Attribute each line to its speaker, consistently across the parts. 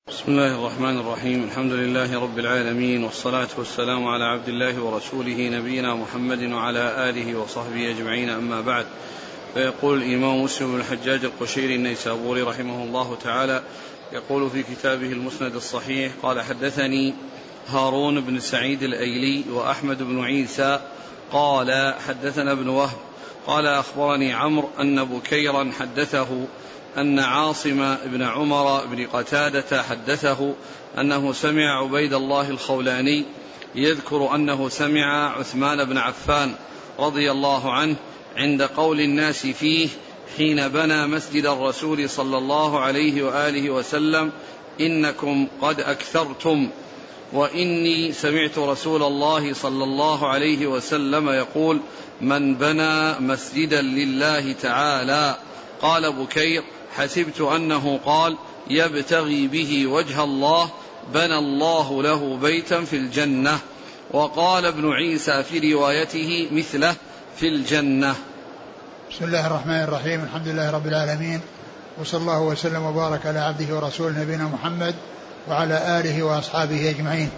Speaker 1: بسم الله الرحمن الرحيم. الحمد لله رب العالمين، والصلاة والسلام على عبد الله ورسوله نبينا محمد وعلى آله وصحبه أجمعين، أما بعد. فيقول الإمام مسلم بن الحجاج القشيري النيسابوري رحمه الله تعالى يقول في كتابه المسند الصحيح: قال حدثني هارون بن سعيد الأيلي وأحمد بن عيسى قال حدثنا ابن وهب قال أخبرني عمرو أن بكيرا حدثه أن عاصم بن عمر بن قتادة حدثه أنه سمع عبيد الله الخولاني يذكر أنه سمع عثمان بن عفان رضي الله عنه عند قول الناس فيه حين بنى مسجد الرسول صلى الله عليه وآله وسلم: إنكم قد أكثرتم، وإني سمعت رسول الله صلى الله عليه وسلم يقول: من بنى مسجدا لله تعالى. قال بكير: حسبت أنه قال: يبتغي به وجه الله بنى الله له بيتا في الجنة. وقال ابن عيسى في روايته مثله في الجنة.
Speaker 2: بسم الله الرحمن الرحيم. الحمد لله رب العالمين، وصلى الله وسلم وبارك على عبده ورسوله نبينا محمد وعلى آله وأصحابه أجمعين.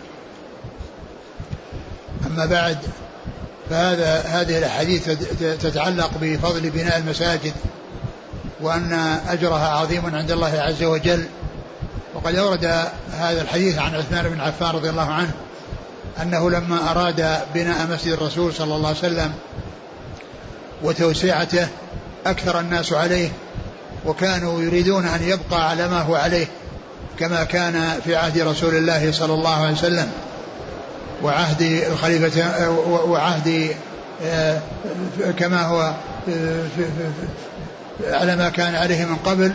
Speaker 2: أما بعد، هذه الحديث تتعلق بفضل بناء المساجد، وأن أجرها عظيم عند الله عز وجل. وقد أورد هذا الحديث عن عثمان بن عفان رضي الله عنه أنه لما أراد بناء مسجد الرسول صلى الله عليه وسلم وتوسعته أكثر الناس عليه، وكانوا يريدون أن يبقى على ما هو عليه كما كان في عهد رسول الله صلى الله عليه وسلم وعهد الخليفة وعهد كما هو على ما كان عليه من قبل.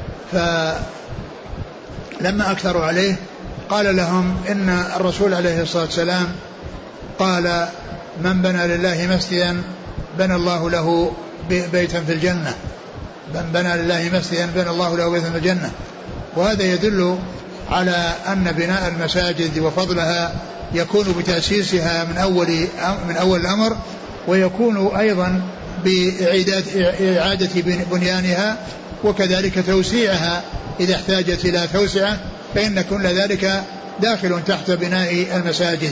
Speaker 2: فلما أكثروا عليه قال لهم إن الرسول عليه الصلاة والسلام قال: من بنى لله مسجدا بنى الله له بيتا في الجنة. من بنى لله مسجدا بنى الله له بيتا في الجنة. وهذا يدل على أن بناء المساجد وفضلها يكون بتأسيسها من أول الأمر، ويكون أيضا بإعادة بنيانها، وكذلك توسيعها إذا احتاجت إلى توسعة، فإن كل ذلك داخل تحت بناء المساجد.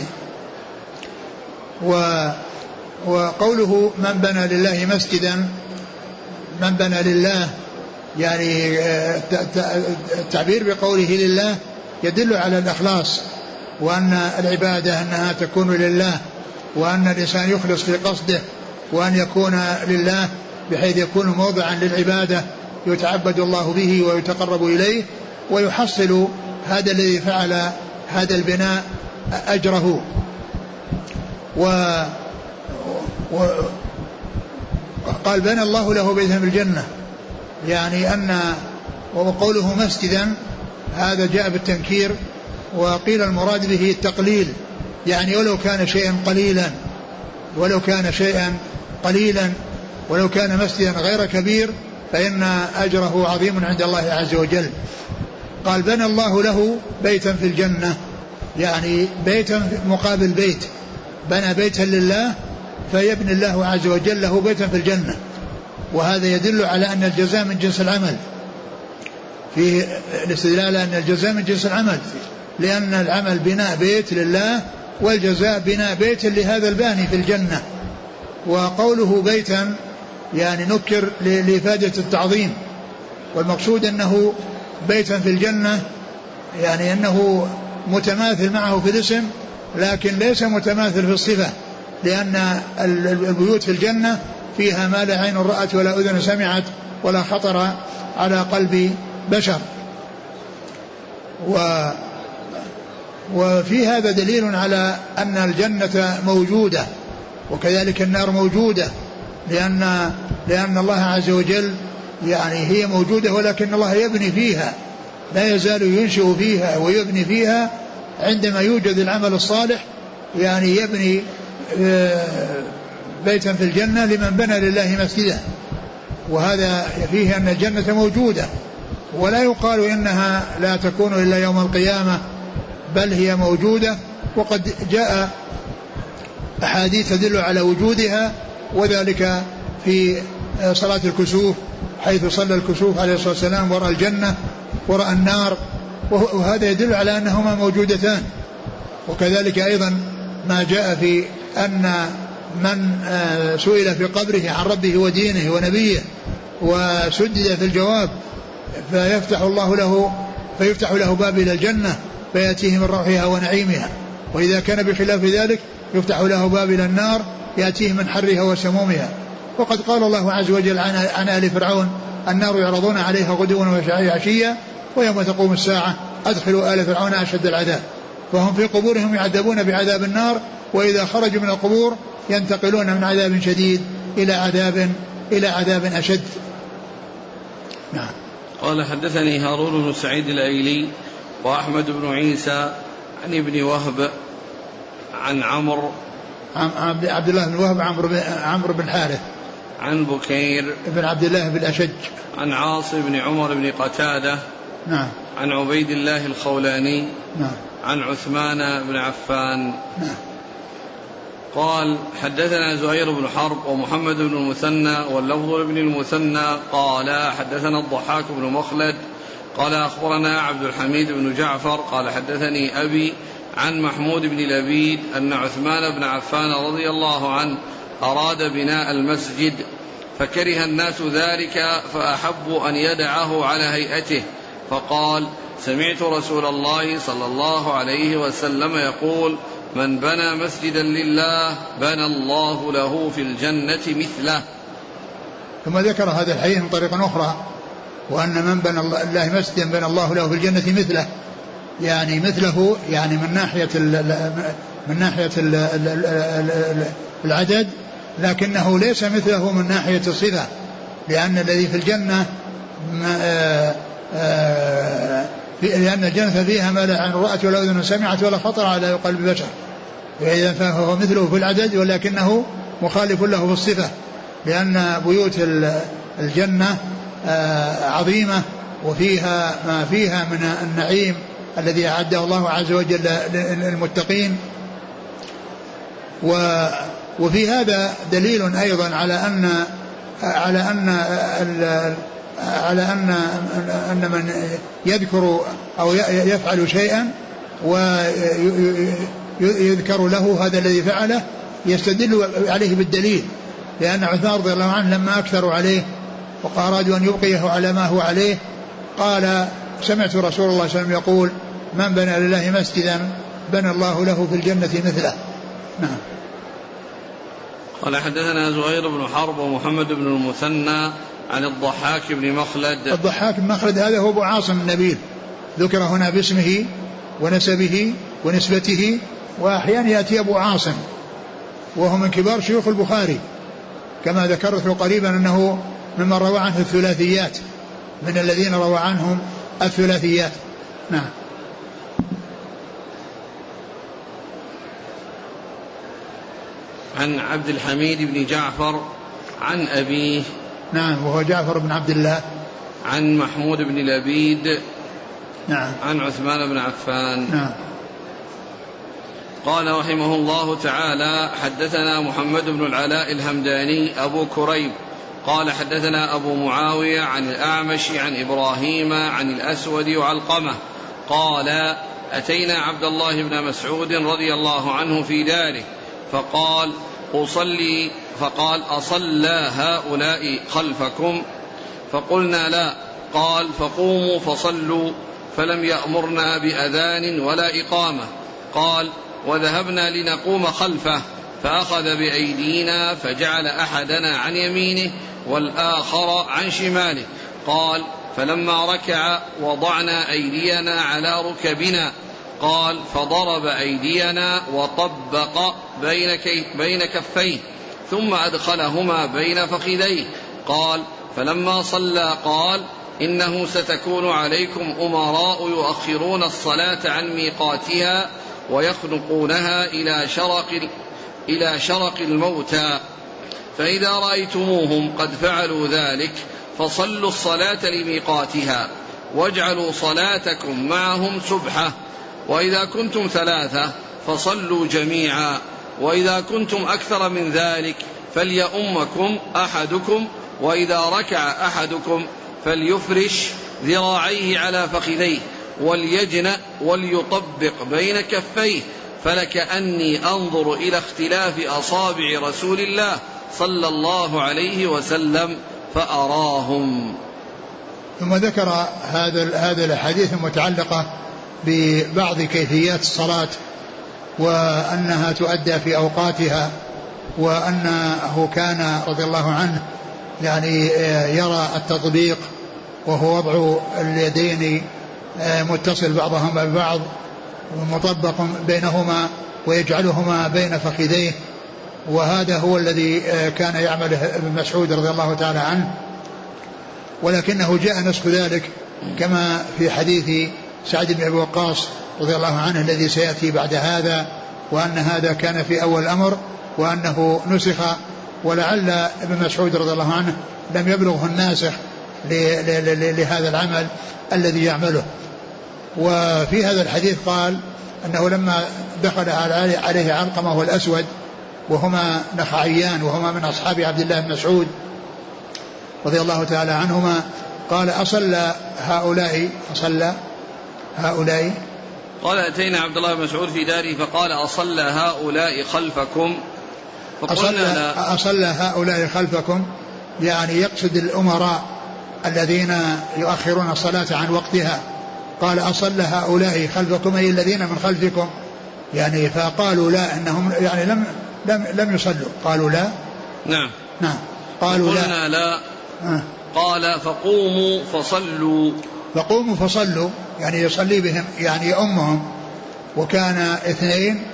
Speaker 2: وقوله من بنى لله مسجدا، من بنى لله، يعني التعبير بقوله لله يدل على الإخلاص، وأن العبادة أنها تكون لله، وأن الإنسان يخلص في قصده، وأن يكون لله بحيث يكون موضعا للعبادة يتعبد الله به ويتقرب إليه، ويحصل هذا الذي فعل هذا البناء أجره. قال: بنى الله له بيتا في الجنة، يعني أن وقوله مسجدا هذا جاء بالتنكير، وقيل المراد به التقليل، يعني ولو كان شيئا قليلا، ولو كان مسجدا غير كبير فإن أجره عظيم عند الله عز وجل. قال: بنى الله له بيتا في الجنة، يعني بيتا مقابل بيت، بنى بيتا لله فيبني الله عز وجل له بيتا في الجنة. وهذا يدل على أن الجزاء من جنس العمل، في الاستدلال أن الجزاء من جنس العمل، لأن العمل بناء بيت لله، والجزاء بناء بيت لهذا الباني في الجنة. وقوله بيتا يعني نكر لإفادة التعظيم، والمقصود أنه بيتا في الجنة، يعني أنه متماثل معه في الاسم لكن ليس متماثل في الصفة، لأن البيوت في الجنة فيها ما لا عين رأت ولا أذن سمعت ولا خطر على قلب بشر. وفي هذا دليل على أن الجنة موجودة، وكذلك النار موجودة، لأن الله عز وجل يعني هي موجودة، ولكن الله يبني فيها، لا يزال ينشئ فيها ويبني فيها عندما يوجد العمل الصالح، يعني يبني بيتا في الجنة لمن بنى لله مسجدا. وهذا فيه أن الجنة موجودة، ولا يقال إنها لا تكون إلا يوم القيامة، بل هي موجودة. وقد جاء أحاديث تدل على وجودها، وذلك في صلاة الكسوف، حيث صلى الكسوف عليه الصلاة والسلام ورأى الجنة ورأى النار، وهذا يدل على أنهما موجودتان. وكذلك أيضا ما جاء في أن من سئل في قبره عن ربه ودينه ونبيه وسدد في الجواب فيفتح له باب إلى الجنة فيأتيه من روحها ونعيمها، وإذا كان بخلاف ذلك يفتح له باب إلى النار يأتيه من حرها وسمومها. وقد قال الله عز وجل عن آل فرعون النار يعرضون عليها غدوا وعشيا ويوم تقوم الساعة أدخلوا آل فرعون أشد العذاب. فهم في قبورهم يعذبون بعذاب النار، وإذا خرجوا من القبور ينتقلون من عذاب شديد إلى عذاب أشد. نعم.
Speaker 1: قال حدثني هارون بن سعيد الأيلي وأحمد بن عيسى عن ابن وهب عن
Speaker 2: عبد الله بن وهب عمرو بن حارث
Speaker 1: عن بكير
Speaker 2: بن عبد الله بن الأشج
Speaker 1: عن عاصم بن عمر بن قتادة
Speaker 2: نعم
Speaker 1: عن عبيد الله الخولاني
Speaker 2: نعم
Speaker 1: عن عثمان بن عفان
Speaker 2: نعم.
Speaker 1: قال حدثنا زهير بن حرب ومحمد بن المثنى واللفظ بن المثنى قال حدثنا الضحاك بن مخلد قال أخبرنا عبد الحميد بن جعفر قال حدثني أبي عن محمود بن لبيد أن عثمان بن عفان رضي الله عنه أراد بناء المسجد فكره الناس ذلك فأحبوا أن يدعه على هيئته، فقال سمعت رسول الله صلى الله عليه وسلم يقول من بنى مسجدا لله بنى الله له في الجنة مثله.
Speaker 2: ثم ذكر هذا الحديث من طريق أخرى، وأن من بنى الله مسجدا بنى الله له في الجنة مثله، يعني مثله يعني من ناحية العدد، لكنه ليس مثله من ناحية الصفة، لأن الذي في الجنة لأن الجنة فيها ما لا عين رأت ولا أذن سمعت ولا خطر على قلب بشر، وإذا فهو مثله في العدد ولكنه مخالف له في الصفة، لأن بيوت الجنة عظيمة وفيها ما فيها من النعيم الذي أعده الله عز وجل للمتقين. وفي هذا دليل أيضا على أن من يذكر أو يفعل شيئا ويذكر له هذا الذي فعله يستدل عليه بالدليل، لأن عثمان رضي الله عنه لما أكثروا عليه وأرادوا أن يبقيه على ما هو عليه قال سمعت رسول الله صلى الله عليه وسلم يقول من بنى لله مسجدا بنى الله له في الجنة مثله. نعم.
Speaker 1: قال حدثنا زهير بن حرب ومحمد بن المثنى عن الضحاك بن مخلد.
Speaker 2: الضحاك بن مخلد هذا هو أبو عاصم النبيل، ذكر هنا باسمه ونسبه ونسبته، وأحيانا يأتي أبو عاصم وهو من كبار شيوخ البخاري، كما ذكرت قريبا أنه ممن روى عنه الثلاثيات، من الذين روى عنهم الثلاثيات. نعم.
Speaker 1: عن عبد الحميد بن جعفر عن أبيه
Speaker 2: نعم وهو جعفر بن عبد الله
Speaker 1: عن محمود بن لبيد
Speaker 2: نعم
Speaker 1: عن عثمان بن عفان.
Speaker 2: نعم.
Speaker 1: قال رحمه الله تعالى حدثنا محمد بن العلاء الهمداني أبو كريب قال حدثنا أبو معاوية عن الأعمش عن إبراهيم عن الأسود وعلقمة قال أتينا عبد الله بن مسعود رضي الله عنه في داره فقال أصلى هؤلاء خلفكم؟ فقلنا لا. قال فقوموا فصلوا، فلم يأمرنا بأذان ولا إقامة. قال وذهبنا لنقوم خلفه فأخذ بأيدينا فجعل أحدنا عن يمينه والآخر عن شماله. قال فلما ركع وضعنا أيدينا على ركبنا. قال فضرب أيدينا وطبق بين كفيه ثم أدخلهما بين فخذيه. قال فلما صلى قال إنه ستكون عليكم أمراء يؤخرون الصلاة عن ميقاتها ويخنقونها إلى شرق الموتى، فإذا رأيتموهم قد فعلوا ذلك فصلوا الصلاة لميقاتها واجعلوا صلاتكم معهم سبحة، وإذا كنتم ثلاثة فصلوا جميعا، وإذا كنتم أكثر من ذلك فليؤمكم أحدكم، وإذا ركع أحدكم فليفرش ذراعيه على فخذيه وليجنأ وليطبق بين كفيه، فلكأني أنظر إلى اختلاف أصابع رسول الله صلى الله عليه وسلم فأراهم.
Speaker 2: ثم ذكر هذا الحديث المتعلقة ببعض كيفيات الصلاة وأنها تؤدى في أوقاتها، وأنه كان رضي الله عنه يعني يرى التطبيق وهو وضع اليدين متصل بعضهما ببعض ومطبق بينهما ويجعلهما بين فخذيه، وهذا هو الذي كان يعمله ابن مسعود رضي الله تعالى عنه. ولكنه جاء نسخ ذلك كما في حديث سعد بن أبي وقاص رضي الله عنه الذي سيأتي بعد هذا، وأن هذا كان في أول الأمر وأنه نسخ، ولعل ابن مسعود رضي الله عنه لم يبلغه الناسخ لهذا العمل الذي يعمله. وفي هذا الحديث قال أنه لما دخل عليه علقمة والأسود وهما نخعيان وهما من أصحاب عبد الله بن مسعود رضي الله تعالى عنهما، قال أصلى هؤلاء
Speaker 1: قال أتينا عبد الله بن مسعود في داره فقال أصلى هؤلاء خلفكم،
Speaker 2: أصلى هؤلاء خلفكم، يعني يقصد الأمراء الذين يؤخرون الصلاة عن وقتها. قال أصلى هؤلاء خلفكم أي الذين من خلفكم، يعني فقالوا لا إنهم يعني لم يصلوا، قالوا لا.
Speaker 1: نعم
Speaker 2: قالوا
Speaker 1: لا. قال فقوموا فصلوا يعني يصلي بهم يعني يؤمهم، وكان اثنين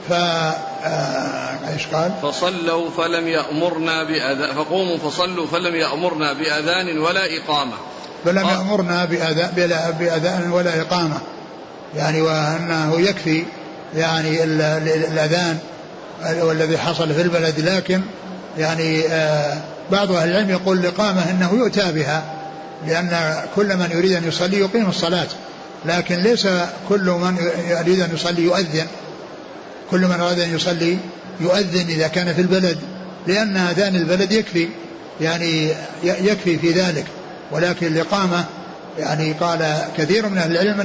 Speaker 1: ايش قال؟ فصلوا فلم يأمرنا بأذان، فقوموا فصلوا فلم يأمرنا بأذان ولا إقامة،
Speaker 2: فلم يأمرنا بأذان ولا إقامة، يعني وأنه يكفي يعني الأذان والذي حصل في البلد. لكن يعني بعض أهل العلم يقول الإقامة إنه يؤتى بها، لأن كل من يريد أن يصلي يقيم الصلاة، لكن ليس كل من يريد أن يصلي يؤذن. كل من أراد أن يصلي يؤذن إذا كان في البلد، لأن أذان البلد يكفي، يعني يكفي في ذلك. ولكن الإقامة يعني قال كثير من أهل العلم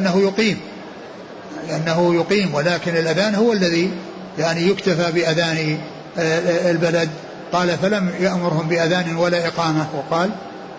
Speaker 2: أنه يقيم، ولكن الأذان هو الذي يعني يكتفى بأذان البلد. قال فلم يأمرهم بأذان ولا إقامة. وقال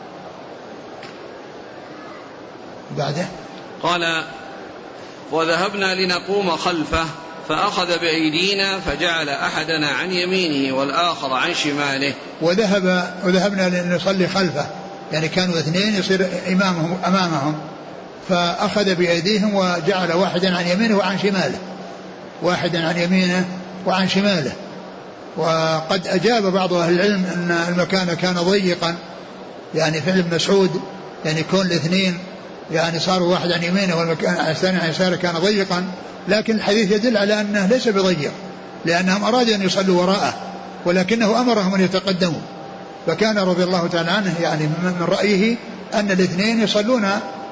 Speaker 2: بعده
Speaker 1: قال وذهبنا لنقوم خلفه فأخذ بأيدينا فجعل أحدنا عن يمينه والآخر عن شماله.
Speaker 2: وذهبنا لنصلي خلفه، يعني كانوا اثنين يصير أمامهم، فأخذ بأيديهم وجعل واحدا عن يمينه وعن شماله، واحدا عن يمينه وعن شماله. وقد أجاب بعض أهل العلم أن المكان كان ضيقا، يعني فعل ابن مسعود يعني كون الاثنين يعني صاروا واحد عن يمينه والمكان الثاني عن يساره كان ضيقا، لكن الحديث يدل على أنه ليس بضيق، لأنهم أرادوا أن يصلوا وراءه ولكنه أمرهم أن يتقدموا. فكان رضي الله تعالى عنه يعني من رأيه أن الاثنين يصلون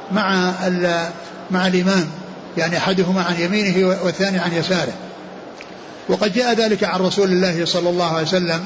Speaker 2: مع الإمام، يعني أحدهما عن يمينه والثاني عن يساره. وقد جاء ذلك عن رسول الله صلى الله عليه وسلم،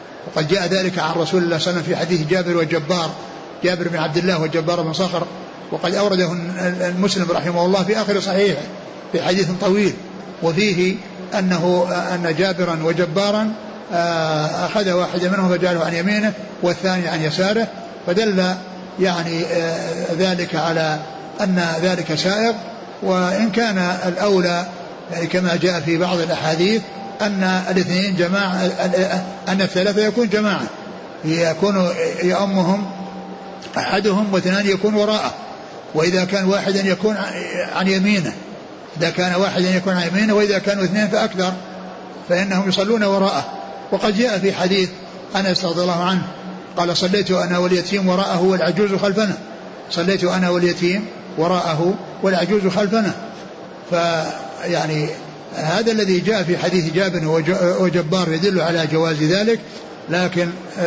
Speaker 2: في حديث جابر وجبار، جابر بن عبد الله وجبار بن صخر، وقد أورده المسلم رحمه الله في آخر صحيحه في حديث طويل، وفيه أن جابرا وجبارا أخذ واحد منهم فجعله عن يمينه والثاني عن يساره، فدل يعني ذلك على أن ذلك سائغ. وإن كان الأولى يعني كما جاء في بعض الأحاديث أن الاثنين جماعة، أن الثلاثة يكون جماعة، يكون يأمهم أحدهم واثنان يكون وراءه، وإذا كان واحدا يكون عن يمينه، إذا كان واحدا يكون عن يمينه، وإذا كانوا اثنين فأكثر فإنهم يصلون وراءه. وقد جاء في حديث أنس رضي الله عنه قال صليت أنا واليتيم وراءه والعجوز خلفنا، صليت أنا واليتيم وراءه والعجوز خلفنا. فيعني هذا الذي جاء في حديث جابر وجبار يدل على جواز ذلك، لكن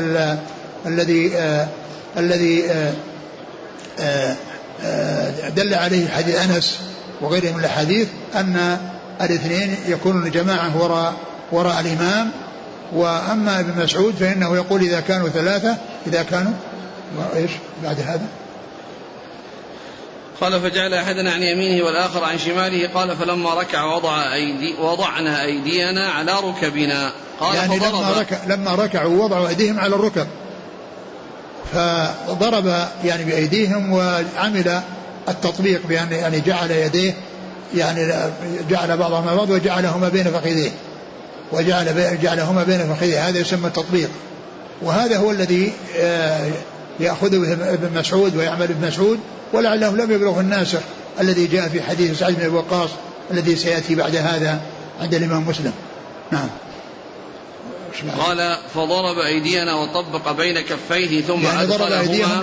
Speaker 2: الذي دل عليه حديث أنس وغيره من الحديث أن الاثنين يكونون جماعة وراء الإمام. وأما ابن مسعود فإنه يقول إذا كانوا ثلاثة، إذا كانوا إيش بعد هذا
Speaker 1: قال فجعل أحدنا عن يمينه والآخر عن شماله. قال فلما ركع وضعنا أيدينا على ركبنا. قال
Speaker 2: يعني لما ركعوا وضعوا أيديهم على الركب فضرب يعني بأيديهم وعمل التطبيق بأن يعني جعل يديه يعني جعل بعضهما بعض وجعلهما بين فخذيه جعلهما بين فخذيه. هذا يسمى التطبيق، وهذا هو الذي يأخذ به ابن مسعود ويعمل ابن مسعود، ولعله لم يبلغ الناسخ الذي جاء في حديث سعد بن أبي وقاص الذي سيأتي بعد هذا عند الإمام مسلم. نعم.
Speaker 1: قال فضرب أيدينا وطبق بين كفيه ثم
Speaker 2: يعني ضرب أيديهم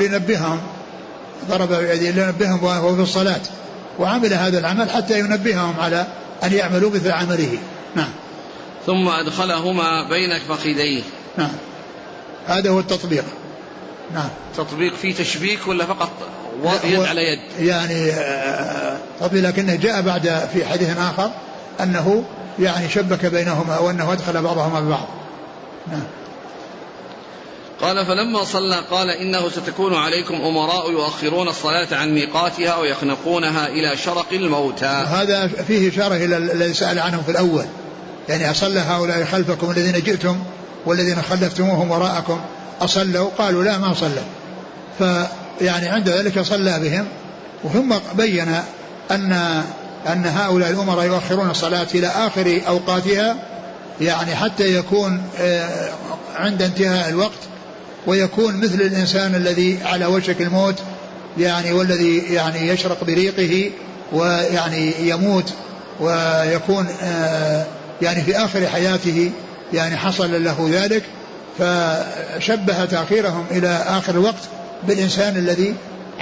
Speaker 2: لينبههم وهو في الصلاة، وعمل هذا العمل حتى ينبههم على أن يعملوا مثل عمله. نعم.
Speaker 1: ثم أدخلهما بين فخذيه.
Speaker 2: نعم، هذا هو التطبيق. نعم.
Speaker 1: تطبيق فيه تشبيك ولا فقط يد على يد؟
Speaker 2: يعني تطبيق، لكنه جاء بعد في حديث آخر أنه يعني شبك بينهما وأنه أدخل بعضهما ببعض. نعم.
Speaker 1: قال فلما صلى قال إنه ستكون عليكم أمراء يؤخرون الصلاة عن ميقاتها ويخنقونها إلى شرق الموتى.
Speaker 2: هذا فيه إشارة إلى الذي سأل عنهم في الأول، يعني أصلى هؤلاء خلفكم الذين جئتم والذين خلفتموهم وراءكم أصلوا؟ قالوا لا ما صلوا. فيعني عند ذلك صلى بهم، وثم بين أن هؤلاء الأمراء يؤخرون الصلاة إلى آخر أوقاتها، يعني حتى يكون عند انتهاء الوقت ويكون مثل الإنسان الذي على وشك الموت، يعني والذي يعني يشرق بريقه ويعني يموت ويكون يعني في آخر حياته يعني حصل له ذلك. فشبه تأخيرهم إلى آخر الوقت بالإنسان الذي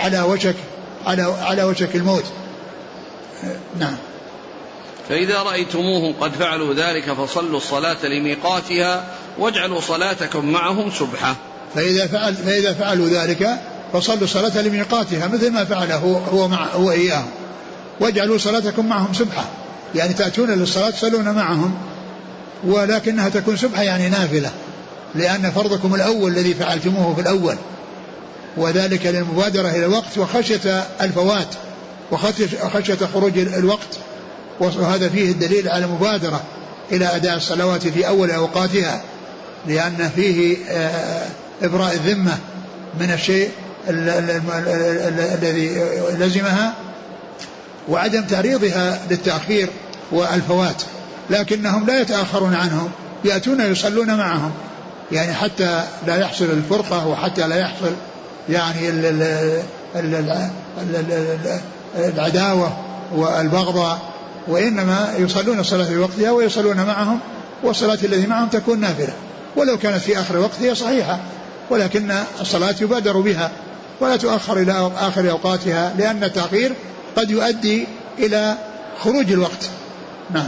Speaker 2: على وشك الموت. نعم.
Speaker 1: فإذا رأيتموهم قد فعلوا ذلك فصلوا الصلاة لميقاتها واجعلوا صلاتكم معهم سبحة.
Speaker 2: فإذا فعلوا ذلك فصلوا الصلاة لميقاتها مثل ما فعله هو إياهم، واجعلوا صلاتكم معهم سبحة، يعني تأتون للصلاة تصلون معهم، ولكنها تكون سبحة يعني نافلة، لأن فرضكم الأول الذي فعلتموه في الأول، وذلك للمبادرة إلى الوقت وخشية الفوات وخشية خروج الوقت. وهذا فيه الدليل على المبادرة إلى أداء الصلوات في أول أوقاتها، لأن فيه إبراء الذمة من الشيء الذي لزمها وعدم تعريضها للتأخير والفوات. لكنهم لا يتأخرون عنهم، يأتون يصلون معهم، يعني حتى لا يحصل الفرقة وحتى لا يحصل يعني العداوة والبغضاء، وإنما يصلون الصلاة في وقتها ويصلون معهم، والصلاة التي معهم تكون نافلة، ولو كانت في آخر وقت هي صحيحة، ولكن الصلاة يبادر بها ولا تؤخر إلى آخر أوقاتها، لأن التأخير قد يؤدي إلى خروج الوقت. نعم.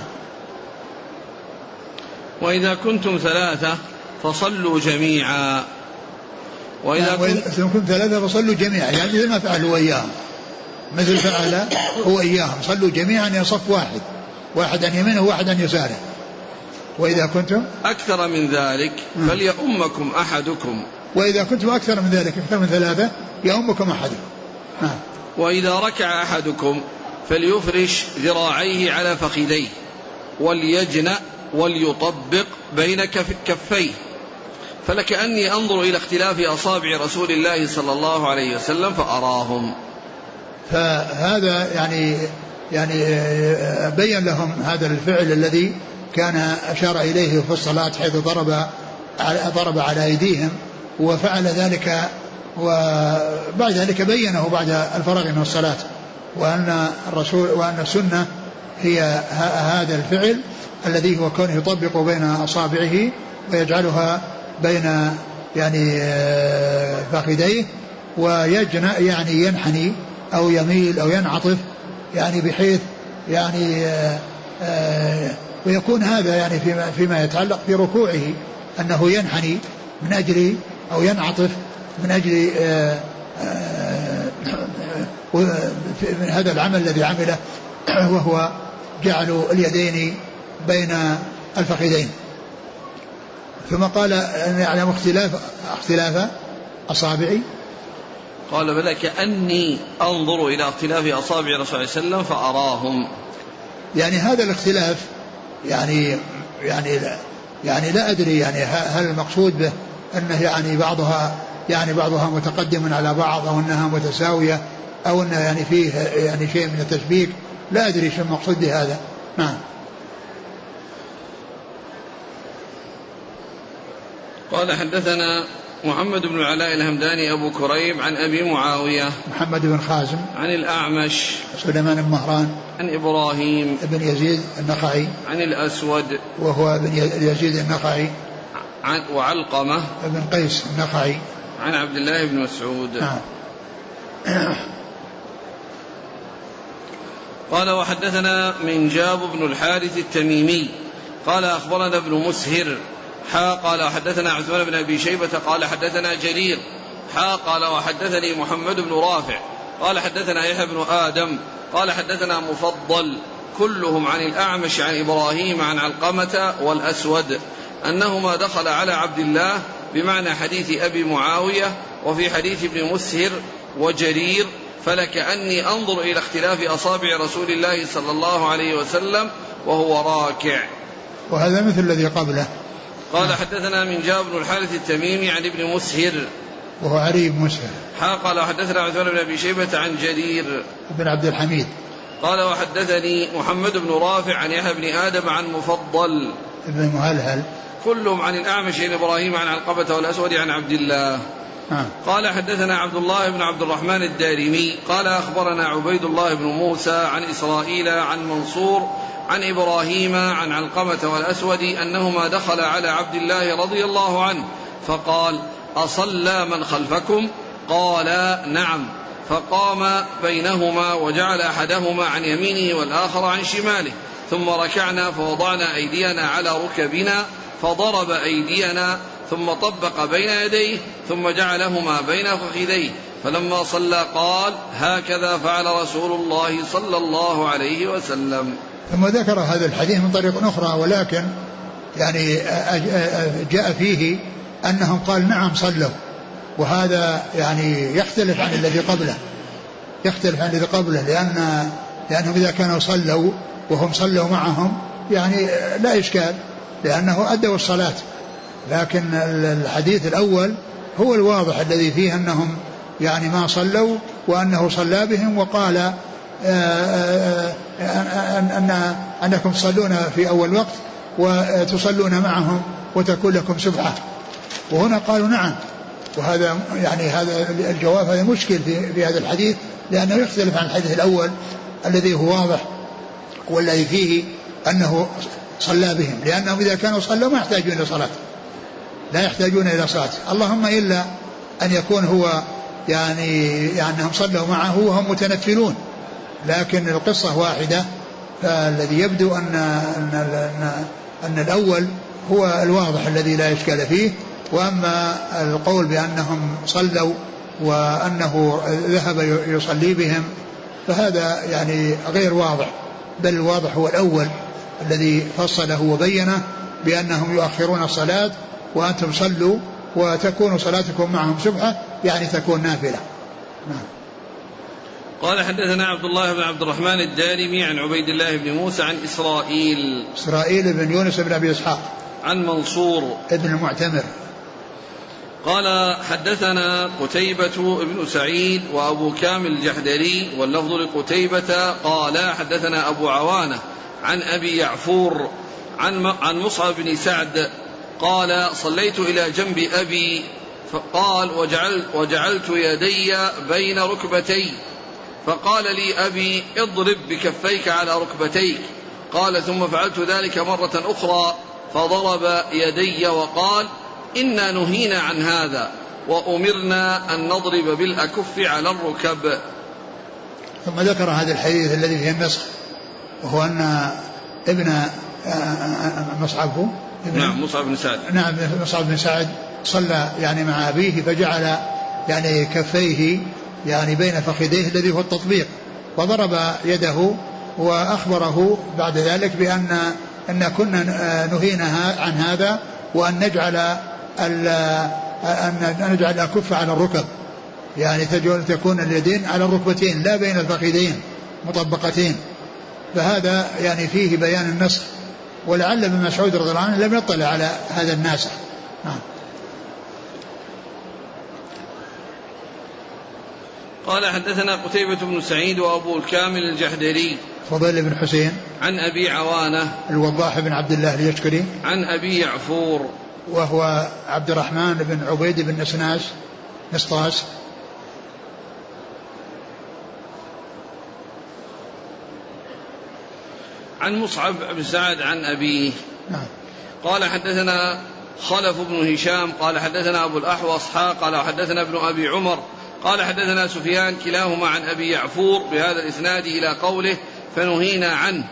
Speaker 1: وإذا كنتم ثلاثة فصلوا جميعا.
Speaker 2: وإذا كنتم ثلاثة فصلوا جميعا، يعني مثل ما فعلوا إياهم، مثل فعل هو إياهم، صلوا جميعا يصف واحد عن يمينه وواحد عن يساره. وإذا كنتم
Speaker 1: أكثر من ذلك فليؤمكم أحدكم.
Speaker 2: وإذا كنتم أكثر من ذلك، أكثر من ثلاثة، يؤمكم أحدكم.
Speaker 1: وإذا ركع أحدكم فليفرش ذراعيه على فخذيه وليجنأ وليطبق بين كفيه. فلكأني أنظر إلى اختلاف أصابع رسول الله صلى الله عليه وسلم فأراهم.
Speaker 2: فهذا يعني بين لهم هذا الفعل الذي كان أشار إليه في الصلاة، حيث ضرب على أيديهم وفعل ذلك، وبعد ذلك بينه بعد الفراغ من الصلاة، وأن السنة هي هذا الفعل الذي هو كونه يطبق بين أصابعه ويجعلها بين يعني فخذيه، ويجنأ يعني ينحني أو يميل أو ينعطف، يعني بحيث يعني ويكون هذا يعني فيما يتعلق بركوعه أنه ينحني من أجل أو ينعطف من أجل من هذا العمل الذي عمله، وهو جعل اليدين بين الفخذين. ثم قال أن يعلم اختلاف أصابعي
Speaker 1: قال بلى كأني أنظر إلى اختلاف أصابع رسول الله صلى الله عليه وسلم فأراهم.
Speaker 2: يعني هذا الاختلاف يعني لا أدري يعني هل المقصود به أنه يعني بعضها متقدم على بعض أو أنها متساوية أو أنه يعني فيه يعني شيء من التشبيك، لا أدري شو المقصود بهذا. نعم.
Speaker 1: قال حدثنا محمد بن العلاء الهمداني أبو كريب عن أبي معاوية
Speaker 2: محمد بن خازم
Speaker 1: عن الأعمش
Speaker 2: سليمان بن مهران
Speaker 1: عن إبراهيم
Speaker 2: بن يزيد النخعي
Speaker 1: عن الأسود
Speaker 2: وهو بن يزيد النخعي
Speaker 1: وعلقمة
Speaker 2: بن قيس النخعي
Speaker 1: عن عبد الله بن مسعود. قال وحدثنا منجاب بن الحارث التميمي قال أخبرنا ابن مسهر قال وحدثنا عثمان بن أبي شيبة قال حدثنا جرير قال وحدثني محمد بن رافع قال حدثنا يحيى بن آدم قال حدثنا مفضل كلهم عن الأعمش عن إبراهيم عن علقمة والأسود أنهما دخل على عبد الله بمعنى حديث أبي معاوية وفي حديث ابن مسهر وجرير فلكأني أنظر إلى اختلاف أصابع رسول الله صلى الله عليه وسلم وهو راكع.
Speaker 2: وهذا مثل الذي قبله.
Speaker 1: قال حدثنا منجاب بن الحارث التميمي عن ابن مسهر
Speaker 2: وهو علي بن مسهر
Speaker 1: قال حدثنا عثمان بن أبي شيبة عن جرير
Speaker 2: بن عبد الحميد
Speaker 1: قال وحدثني محمد بن رافع عن يحيى بن آدم عن مفضل
Speaker 2: بن مهلهل
Speaker 1: كلهم عن الأعمش عن إبراهيم عن علقمة والأسود عن عبد الله. قال حدثنا عبد الله بن عبد الرحمن الدارمي قال أخبرنا عبيد الله بن موسى عن إسرائيل عن منصور عن إبراهيم عن علقمة والأسود أنهما دخل على عبد الله رضي الله عنه فقال أصلى من خلفكم؟ قال نعم. فقام بينهما وجعل أحدهما عن يمينه والآخر عن شماله ثم ركعنا فوضعنا أيدينا على ركبنا فضرب أيدينا ثم طبق بين يديه ثم جعلهما بين فخذيه فلما صلى قال هكذا فعل رسول الله صلى الله عليه وسلم.
Speaker 2: ثم ذكر هذا الحديث من طريق أخرى ولكن يعني جاء فيه أنهم قال نعم صلوا، وهذا يعني يختلف عن الذي قبله لأنهم إذا كانوا صلوا وهم صلوا معهم يعني لا إشكال لأنه أدوا الصلاة، لكن الحديث الأول هو الواضح الذي فيه أنهم يعني ما صلوا وأنه صلى بهم وقال أنكم تصلون في أول وقت وتصلون معهم وتكون لكم سبحة، وهنا قالوا نعم. وهذا يعني هذا الجواب هذا مشكل في هذا الحديث لأنه يختلف عن الحديث الأول الذي هو واضح والذي فيه أنه صلى بهم، لأنهم إذا كانوا صلوا ما يحتاجون إلى صلاة، لا يحتاجون إلى صلاة، اللهم إلا أن يكون هو يعني أنهم صلوا معه وهم متنفلون، لكن القصة واحدة. فالذي يبدو أن الأول هو الواضح الذي لا إشكال فيه، وأما القول بأنهم صلوا وأنه ذهب يصلي بهم فهذا يعني غير واضح، بل الواضح هو الأول الذي فصله وبينه بأنهم يؤخرون الصلاة وأنتم صلوا وتكون صلاتكم معهم سبحة يعني تكون نافلة.
Speaker 1: قال حدثنا عبد الله بن عبد الرحمن الدارمي عن عبيد الله بن موسى عن
Speaker 2: إسرائيل بن يونس بن أبي إسحاق عن
Speaker 1: منصور
Speaker 2: ابن المعتمر
Speaker 1: قال حدثنا قتيبة بن سعيد وأبو كامل الجحدري واللفظ لقتيبة قال حدثنا أبو عوانة عن أبي يعفور عن مصعب بن سعد قال صليت إلى جنب أبي فقال وجعلت يدي بين ركبتي فقال لي أبي اضرب بكفيك على ركبتيك قال ثم فعلت ذلك مرة أخرى فضرب يدي وقال إنا نهينا عن هذا وأمرنا أن نضرب بالأكف على الركب.
Speaker 2: ثم ذكر هذا الحديث الذي فيه النسخ وهو أن ابن مصعب مصعب بن سعد صلى يعني مع أبيه فجعل يعني كفيه يعني بين فخذيه الذي هو التطبيق وضرب يده وأخبره بعد ذلك بأن كنا نهينا عن هذا وأن نجعل الكف على الركب يعني تكون اليدين على الركبتين لا بين الفخذين مطبقتين، فهذا يعني فيه بيان النسخ، ولعل ابن مسعود رضي الله عنه لم يطلع على هذا الناسخ.
Speaker 1: قال حدثنا قتيبة بن سعيد وأبو الكامل الجحدري
Speaker 2: فضيل بن حسين
Speaker 1: عن أبي عوانة
Speaker 2: الوضاح بن عبد الله اليشكري
Speaker 1: عن أبي يعفور
Speaker 2: وهو عبد الرحمن بن عبيد بن نسطاس
Speaker 1: عن مصعب بن سعد عن أبيه. قال حدثنا خلف بن هشام قال حدثنا أبو الأحوص قال حدثنا ابن أبي عمر قال حدثنا سفيان كلاهما عن أبي يعفور بهذا الإسناد إلى قوله فنهينا عنه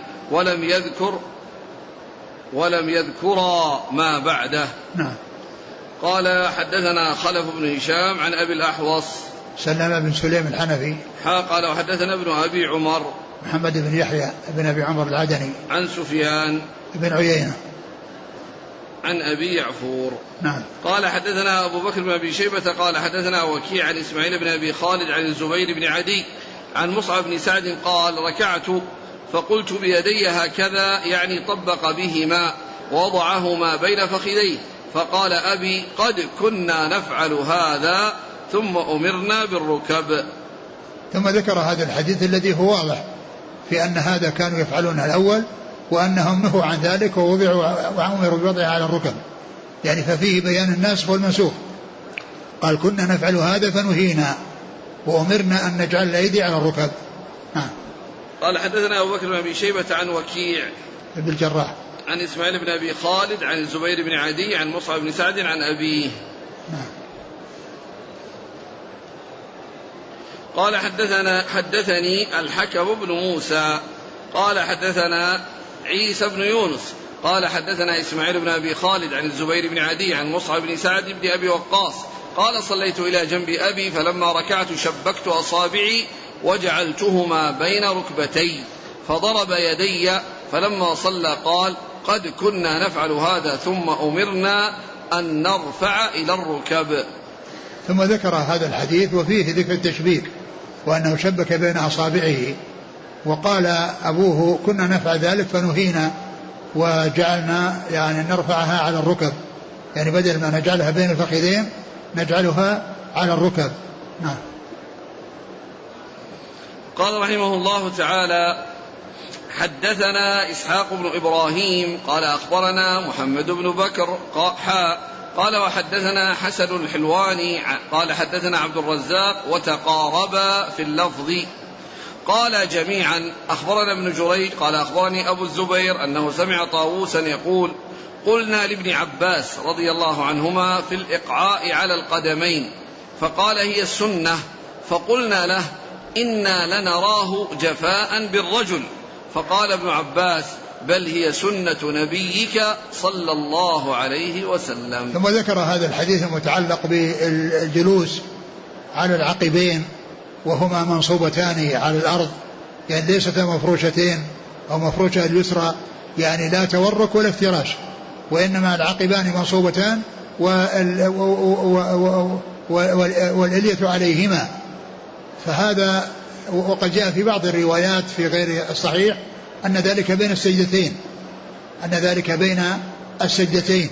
Speaker 1: ولم يذكر ما بعده. قال حدثنا خلف بن هشام عن أبي الأحوص
Speaker 2: سلم بن سليم الحنفي
Speaker 1: قال وحدثنا ابن أبي عمر
Speaker 2: محمد بن يحيى بن أبي عمر العدني
Speaker 1: عن سفيان
Speaker 2: بن عيينة
Speaker 1: عن أبي يعفور. قال حدثنا أبو بكر بن أبي شيبة قال حدثنا وكيع عن إسماعيل بن أبي خالد عن الزبير بن عدي عن مصعب بن سعد قال ركعت فقلت بيدي هكذا يعني طبق بهما ووضعهما بين فخذيه فقال أبي قد كنا نفعل هذا ثم أمرنا بالركب.
Speaker 2: ثم ذكر هذا الحديث الذي هو واضح في أن هذا كانوا يفعلون الأول وأنهم نهوا عن ذلك وأمروا بوضعها على الركب، يعني ففيه بيان الناسخ والمنسوخ. قال كنا نفعل هذا فنهينا وأمرنا أن نجعل الأيدي على الركب.
Speaker 1: قال حدثنا أبو بكر بن أبي شيبة عن وكيع
Speaker 2: بن الجراح
Speaker 1: عن إسماعيل بن أبي خالد عن الزبير بن عدي عن مصعب بن سعد عن أبيه. قال حدثني الحكم بن موسى قال حدثنا عيسى بن يونس قال حدثنا إسماعيل بن أبي خالد عن الزبير بن عدي عن مصعب بن سعد بن أبي وقاص قال صليت إلى جنب أبي فلما ركعت شبكت أصابعي وجعلتهما بين ركبتي فضرب يدي فلما صلى قال قد كنا نفعل هذا ثم أمرنا أن نرفع إلى الركب.
Speaker 2: ثم ذكر هذا الحديث وفيه ذكر التشبيك وأنه شبك بين أصابعه، وقال أبوه كنا نفعل ذلك فنهينا وجعلنا يعني نرفعها على الركب، يعني بدل ما نجعلها بين الفخذين نجعلها على الركب.
Speaker 1: قال رحمه الله تعالى حدثنا إسحاق بن إبراهيم قال أخبرنا محمد بن بكر قال وحدثنا حسن الحلواني قال حدثنا عبد الرزاق وتقاربا في اللفظ قال جميعا أخبرنا ابن جريج قال أخبرني أبو الزبير أنه سمع طاووسا يقول قلنا لابن عباس رضي الله عنهما في الإقعاء على القدمين فقال هي السنة فقلنا له إنا لنراه جفاء بالرجل فقال ابن عباس بل هي سنة نبيك صلى الله عليه وسلم.
Speaker 2: ثم ذكر هذا الحديث المتعلق بالجلوس على العقبين وهما منصوبتان على الأرض، يعني ليستا مفروشتين أو مفروشة اليسرى، يعني لا تورك ولا افتراش، وإنما العقبان منصوبتان والإلية عليهما. فهذا وقد جاء في بعض الروايات في غير الصحيح أن ذلك بين السجدتين،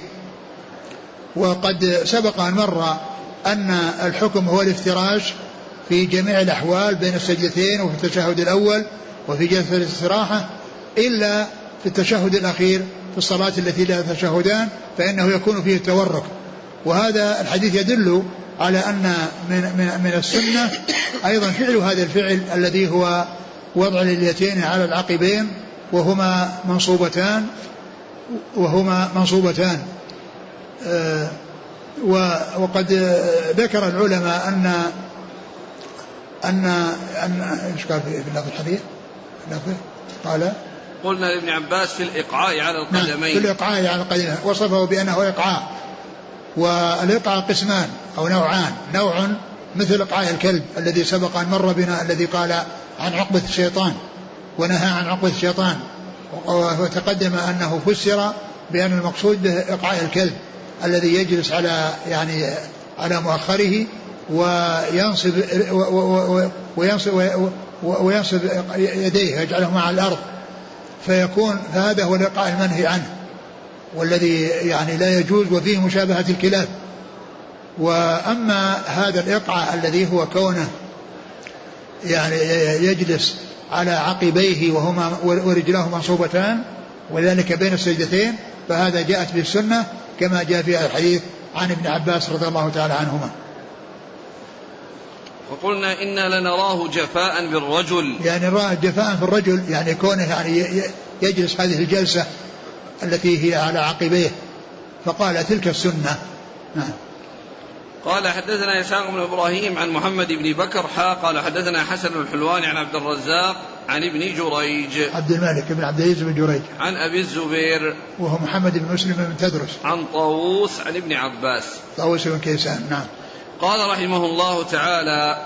Speaker 2: وقد سبق أن مر أن الحكم هو الافتراش في جميع الأحوال بين السجدتين وفي التشهد الأول وفي جلسة الاستراحة، إلا في التشهد الأخير في الصلاة التي لها تشهدان فإنه يكون فيه التورك. وهذا الحديث يدل على أن من السنة أيضا فعل هذا الفعل الذي هو وضع اليدين على العقبين وهما منصوبتان. وقد ذكر العلماء أن ايش قال في لفظ الحديث؟ قال
Speaker 1: قلنا لابن عباس في الإقعاء على القدمين،
Speaker 2: في الإقعاء على القدمين، وصفه بأنه إقعاء. والإقعاء قسمان أو نوعان، نوع مثل إقعاء الكلب الذي سبق أن مر بنا، الذي قال عن عقبة الشيطان ونهى عن عقبة الشيطان، وتقدم أنه فسر بأن المقصود به إقعاء الكلب الذي يجلس على مؤخره وينصب يديه يجعلهما على الأرض، فهذا هو الإيقاع المنهي عنه والذي يعني لا يجوز وفيه مشابهة الكلاب. وأما هذا الإيقاع الذي هو كونه يعني يجلس على عقبيه ورجلاه منصوبتان وذلك بين السجدتين، فهذا جاءت بالسنة كما جاء في الحديث عن ابن عباس رضي الله تعالى عنهما.
Speaker 1: وقلنا إنا لنراه جفاء بالرجل،
Speaker 2: يعني راه جفاء في الرجل، يعني كونه يعني يجلس هذه الجلسة التي هي على عقبيه، فقال تلك السنة. نعم.
Speaker 1: قال حدثنا إسحاق بن إبراهيم عن محمد بن بكر قال حدثنا حسن الحلواني عن عبد الرزاق عن ابن جريج
Speaker 2: عبد الملك بن عبد العزيز بن جريج
Speaker 1: عن أبي الزبير
Speaker 2: وهو محمد بن مسلم بن تدرس
Speaker 1: عن طاووس عن ابن عباس
Speaker 2: طاووس بن كيسان. نعم.
Speaker 1: قال رحمه الله تعالى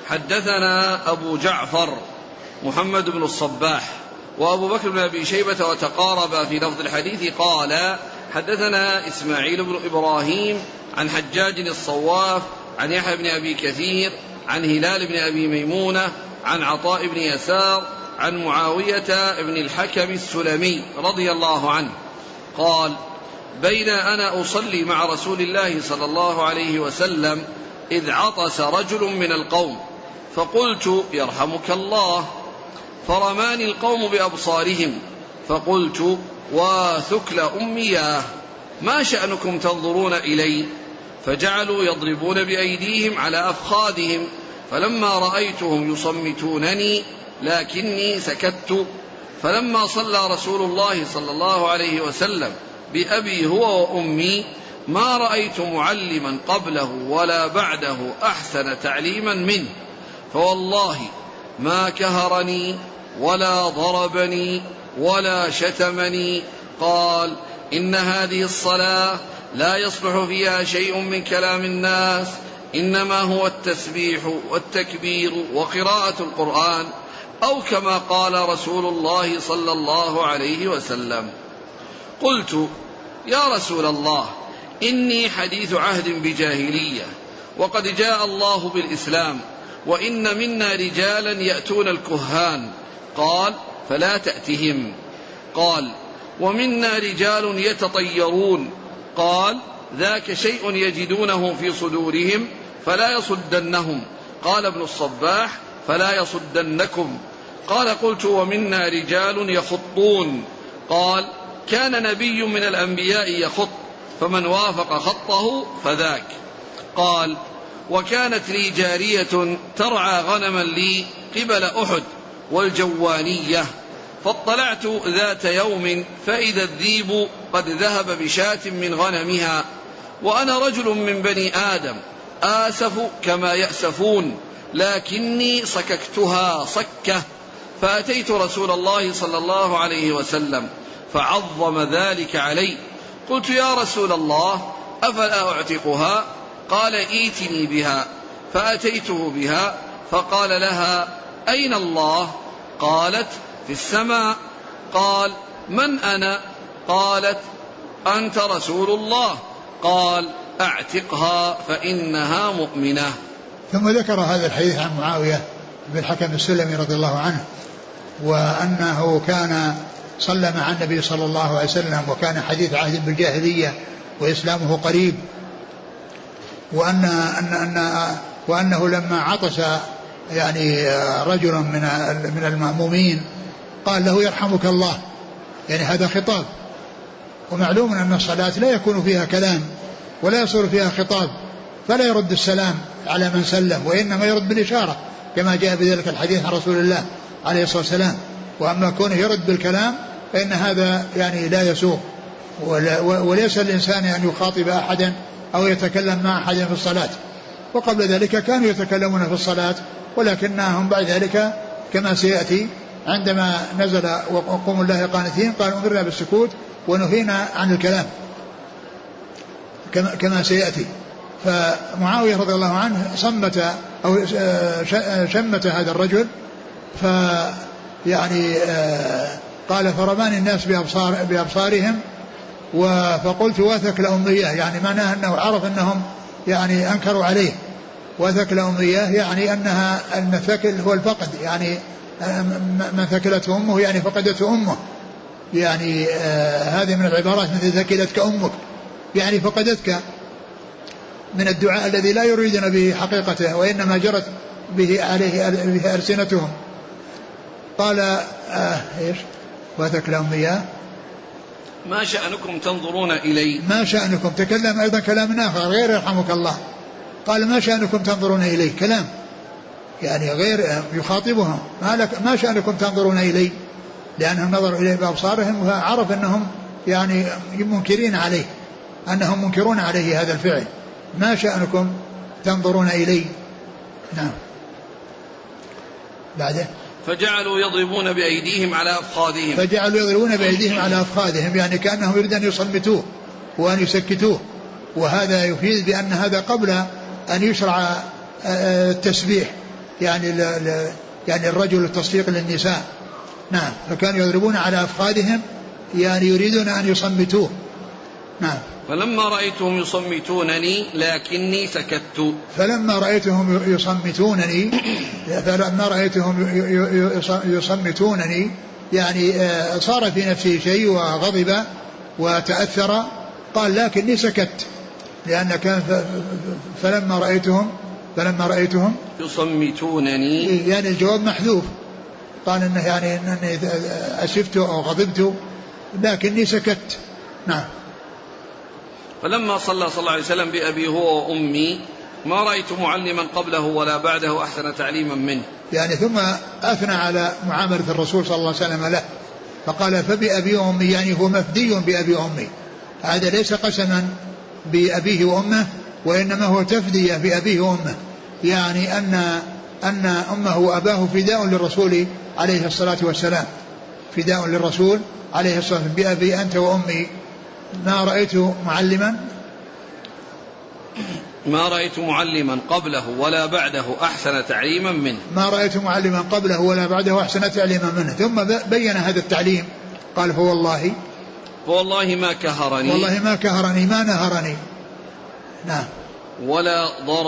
Speaker 1: حدثنا أبو جعفر محمد بن الصباح وأبو بكر بن أبي شيبة وتقاربا في لفظ الحديث. قال حدثنا إسماعيل بن إبراهيم عن حجاج الصواف عن يحيى بن أبي كثير عن هلال بن أبي ميمونة عن عطاء بن يسار عن معاوية بن الحكم السلمي رضي الله عنه قال بين أنا أصلي مع رسول الله صلى الله عليه وسلم إذ عطس رجل من القوم فقلت يرحمك الله، فرماني القوم بأبصارهم فقلت وثكل أمياه ما شأنكم تنظرون إلي؟ فجعلوا يضربون بأيديهم على أفخاذهم، فلما رأيتهم يصمتونني لكني سكت. فلما صلى رسول الله صلى الله عليه وسلم بأبي هو وأمي ما رأيت معلما قبله ولا بعده أحسن تعليما منه، فوالله ما كهرني ولا ضربني ولا شتمني. قال إن هذه الصلاة لا يصلح فيها شيء من كلام الناس، إنما هو التسبيح والتكبير وقراءة القرآن، أو كما قال رسول الله صلى الله عليه وسلم. قلت يا رسول الله إني حديث عهد بجاهلية وقد جاء الله بالإسلام، وإن منا رجالا يأتون الكهان. قال فلا تأتهم. قال ومنا رجال يتطيرون. قال ذاك شيء يجدونه في صدورهم فلا يصدنهم. قال ابن الصباح فلا يصدنكم. قال قلت ومنا رجال يخطون. قال كان نبي من الأنبياء يخط فمن وافق خطه فذاك. قال وكانت لي جارية ترعى غنما لي قبل أحد والجوانية، فاطلعت ذات يوم فإذا الذيب قد ذهب بشاة من غنمها، وأنا رجل من بني آدم آسف كما يأسفون، لكني صككتها صكة، فأتيت رسول الله صلى الله عليه وسلم فعظم ذلك علي. قلت يا رسول الله أفلا أعتقها؟ قال ائتني بها. فأتيته بها فقال لها أين الله؟ قالت في السماء. قال من أنا؟ قالت أنت رسول الله. قال أعتقها فإنها مؤمنة.
Speaker 2: ثم ذكر هذا الحديث عن معاوية بن الحكم السلمي رضي الله عنه، وأنه كان صلى مع النبي صلى الله عليه وسلم وكان حديث عهد بالجاهلية وإسلامه قريب، وأنه لما عطس يعني رجل من المأمومين قال له يرحمك الله، يعني هذا خطاب، ومعلوم أن الصلاة لا يكون فيها كلام ولا يصير فيها خطاب، فلا يرد السلام على من سلم، وإنما يرد بالإشارة كما جاء بذلك الحديث عن رسول الله عليه الصلاة والسلام. وأما كونه يرد بالكلام فإن هذا يعني لا يسوغ، وليس الإنسان أن يخاطب أحدا أو يتكلم مع أحد في الصلاة. وقبل ذلك كانوا يتكلمون في الصلاة، ولكنهم بعد ذلك كما سيأتي عندما نزل وقوموا الله قانتين قال أمرنا بالسكوت ونهينا عن الكلام كما سيأتي. فمعاوية رضي الله عنه صمت أو شمت هذا الرجل، يعني قال فرماني الناس بأبصارهم فقلت واثق لأمية، يعني معناه أنه عرف أنهم يعني أنكروا عليه، وثكل أمياه يعني أن الثكل هو الفقد، يعني من ثكلته أمه يعني فقدته أمه، يعني هذه من العبارات مثل ثكلتك أمك يعني فقدتك، من الدعاء الذي لا يريدون به حقيقته وإنما جرت به عليه به ألسنتهم. قال إيش وثكل أمياه
Speaker 1: ما شأنكم تنظرون إلي. ما
Speaker 2: شأنكم تكلم أيضا كلام آخر غير يرحمك الله. قال ما شأنكم تنظرون إلي، كلام يعني غير يخاطبهم، ما شأنكم تنظرون إلي، لأنهم نظروا إليه بأبصارهم وعرف أنهم يعني منكرين عليه، أنهم منكرون عليه هذا الفعل. ما شأنكم تنظرون إلي. نعم. بعده
Speaker 1: فجعلوا يضربون بأيديهم على أفخاذهم، يعني كأنهم يريدون أن يصمتوه وأن يسكتوه، وهذا يفيد بأن هذا قبل أن يشرع التسبيح، يعني الرجل التصفيق للنساء. نعم. فكانوا يضربون على أفخاذهم يعني يريدون أن يصمتوه. نعم. فلما رأيتهم يصمتونني لكني سكت.
Speaker 2: فلما رأيتهم يصمتونني يعني صار في نفسه شيء وغضب وتأثر. قال لكني سكت، لأن كان فلما رأيتهم
Speaker 1: يصمتونني
Speaker 2: يعني الجواب محذوف. قال إنه يعني أنني أسفت أو غضبت لكني سكت. نعم.
Speaker 1: فلما صلى الله عليه وسلم بأبي هو وأمي ما رأيت معلما قبله ولا بعده أحسن تعليما منه.
Speaker 2: يعني ثم أثنى على معاملة الرسول صلى الله عليه وسلم له، فقال فبأبي وأمي، يعني هو مفدي بأبي وأمي. هذا ليس قسما بأبيه وأمه، وإنما هو تفدية بأبيه وأمه، يعني أن أمه وأباه فداء للرسول عليه الصلاة والسلام، فداء للرسول عليه الصلاة والسلام. بأبي أنت وأمي ما رأيت معلما
Speaker 1: قبله ولا بعده أحسن تعليما منه.
Speaker 2: ما رأيت معلما قبله ولا بعده أحسن تعليما منه. ثم بين هذا التعليم قال فوالله
Speaker 1: ما كهرني،
Speaker 2: والله ما كهرني، ما نهرني. نعم.
Speaker 1: ولا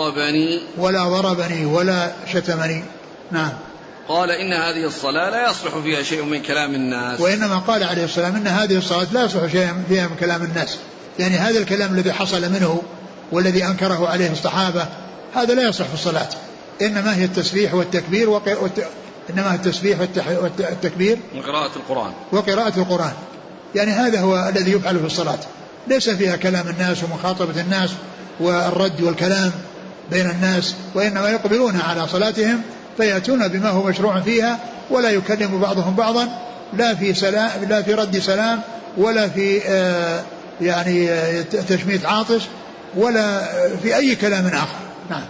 Speaker 1: ضربني ولا شتمني.
Speaker 2: نعم.
Speaker 1: قال إن هذه الصلاة لا يصلح فيها شيء من كلام الناس.
Speaker 2: وإنما قال عليه السلام إن هذه الصلاة لا يصلح شيء فيها من كلام الناس، يعني هذا الكلام الذي حصل منه والذي أنكره عليه الصحابة هذا لا يصلح في الصلاة، إنما هي التسبيح والتكبير والتكبير وقراءة القرآن، يعني هذا هو الذي يفعل في الصلاة، ليس فيها كلام الناس ومخاطبة الناس والرد والكلام بين الناس، وإنما يقبلون على صلاتهم فيأتون بما هو مشروع فيها، ولا يكلم بعضهم بعضا لا في رد سلام ولا في يعني تشميت عاطس ولا في أي كلام آخر. نعم.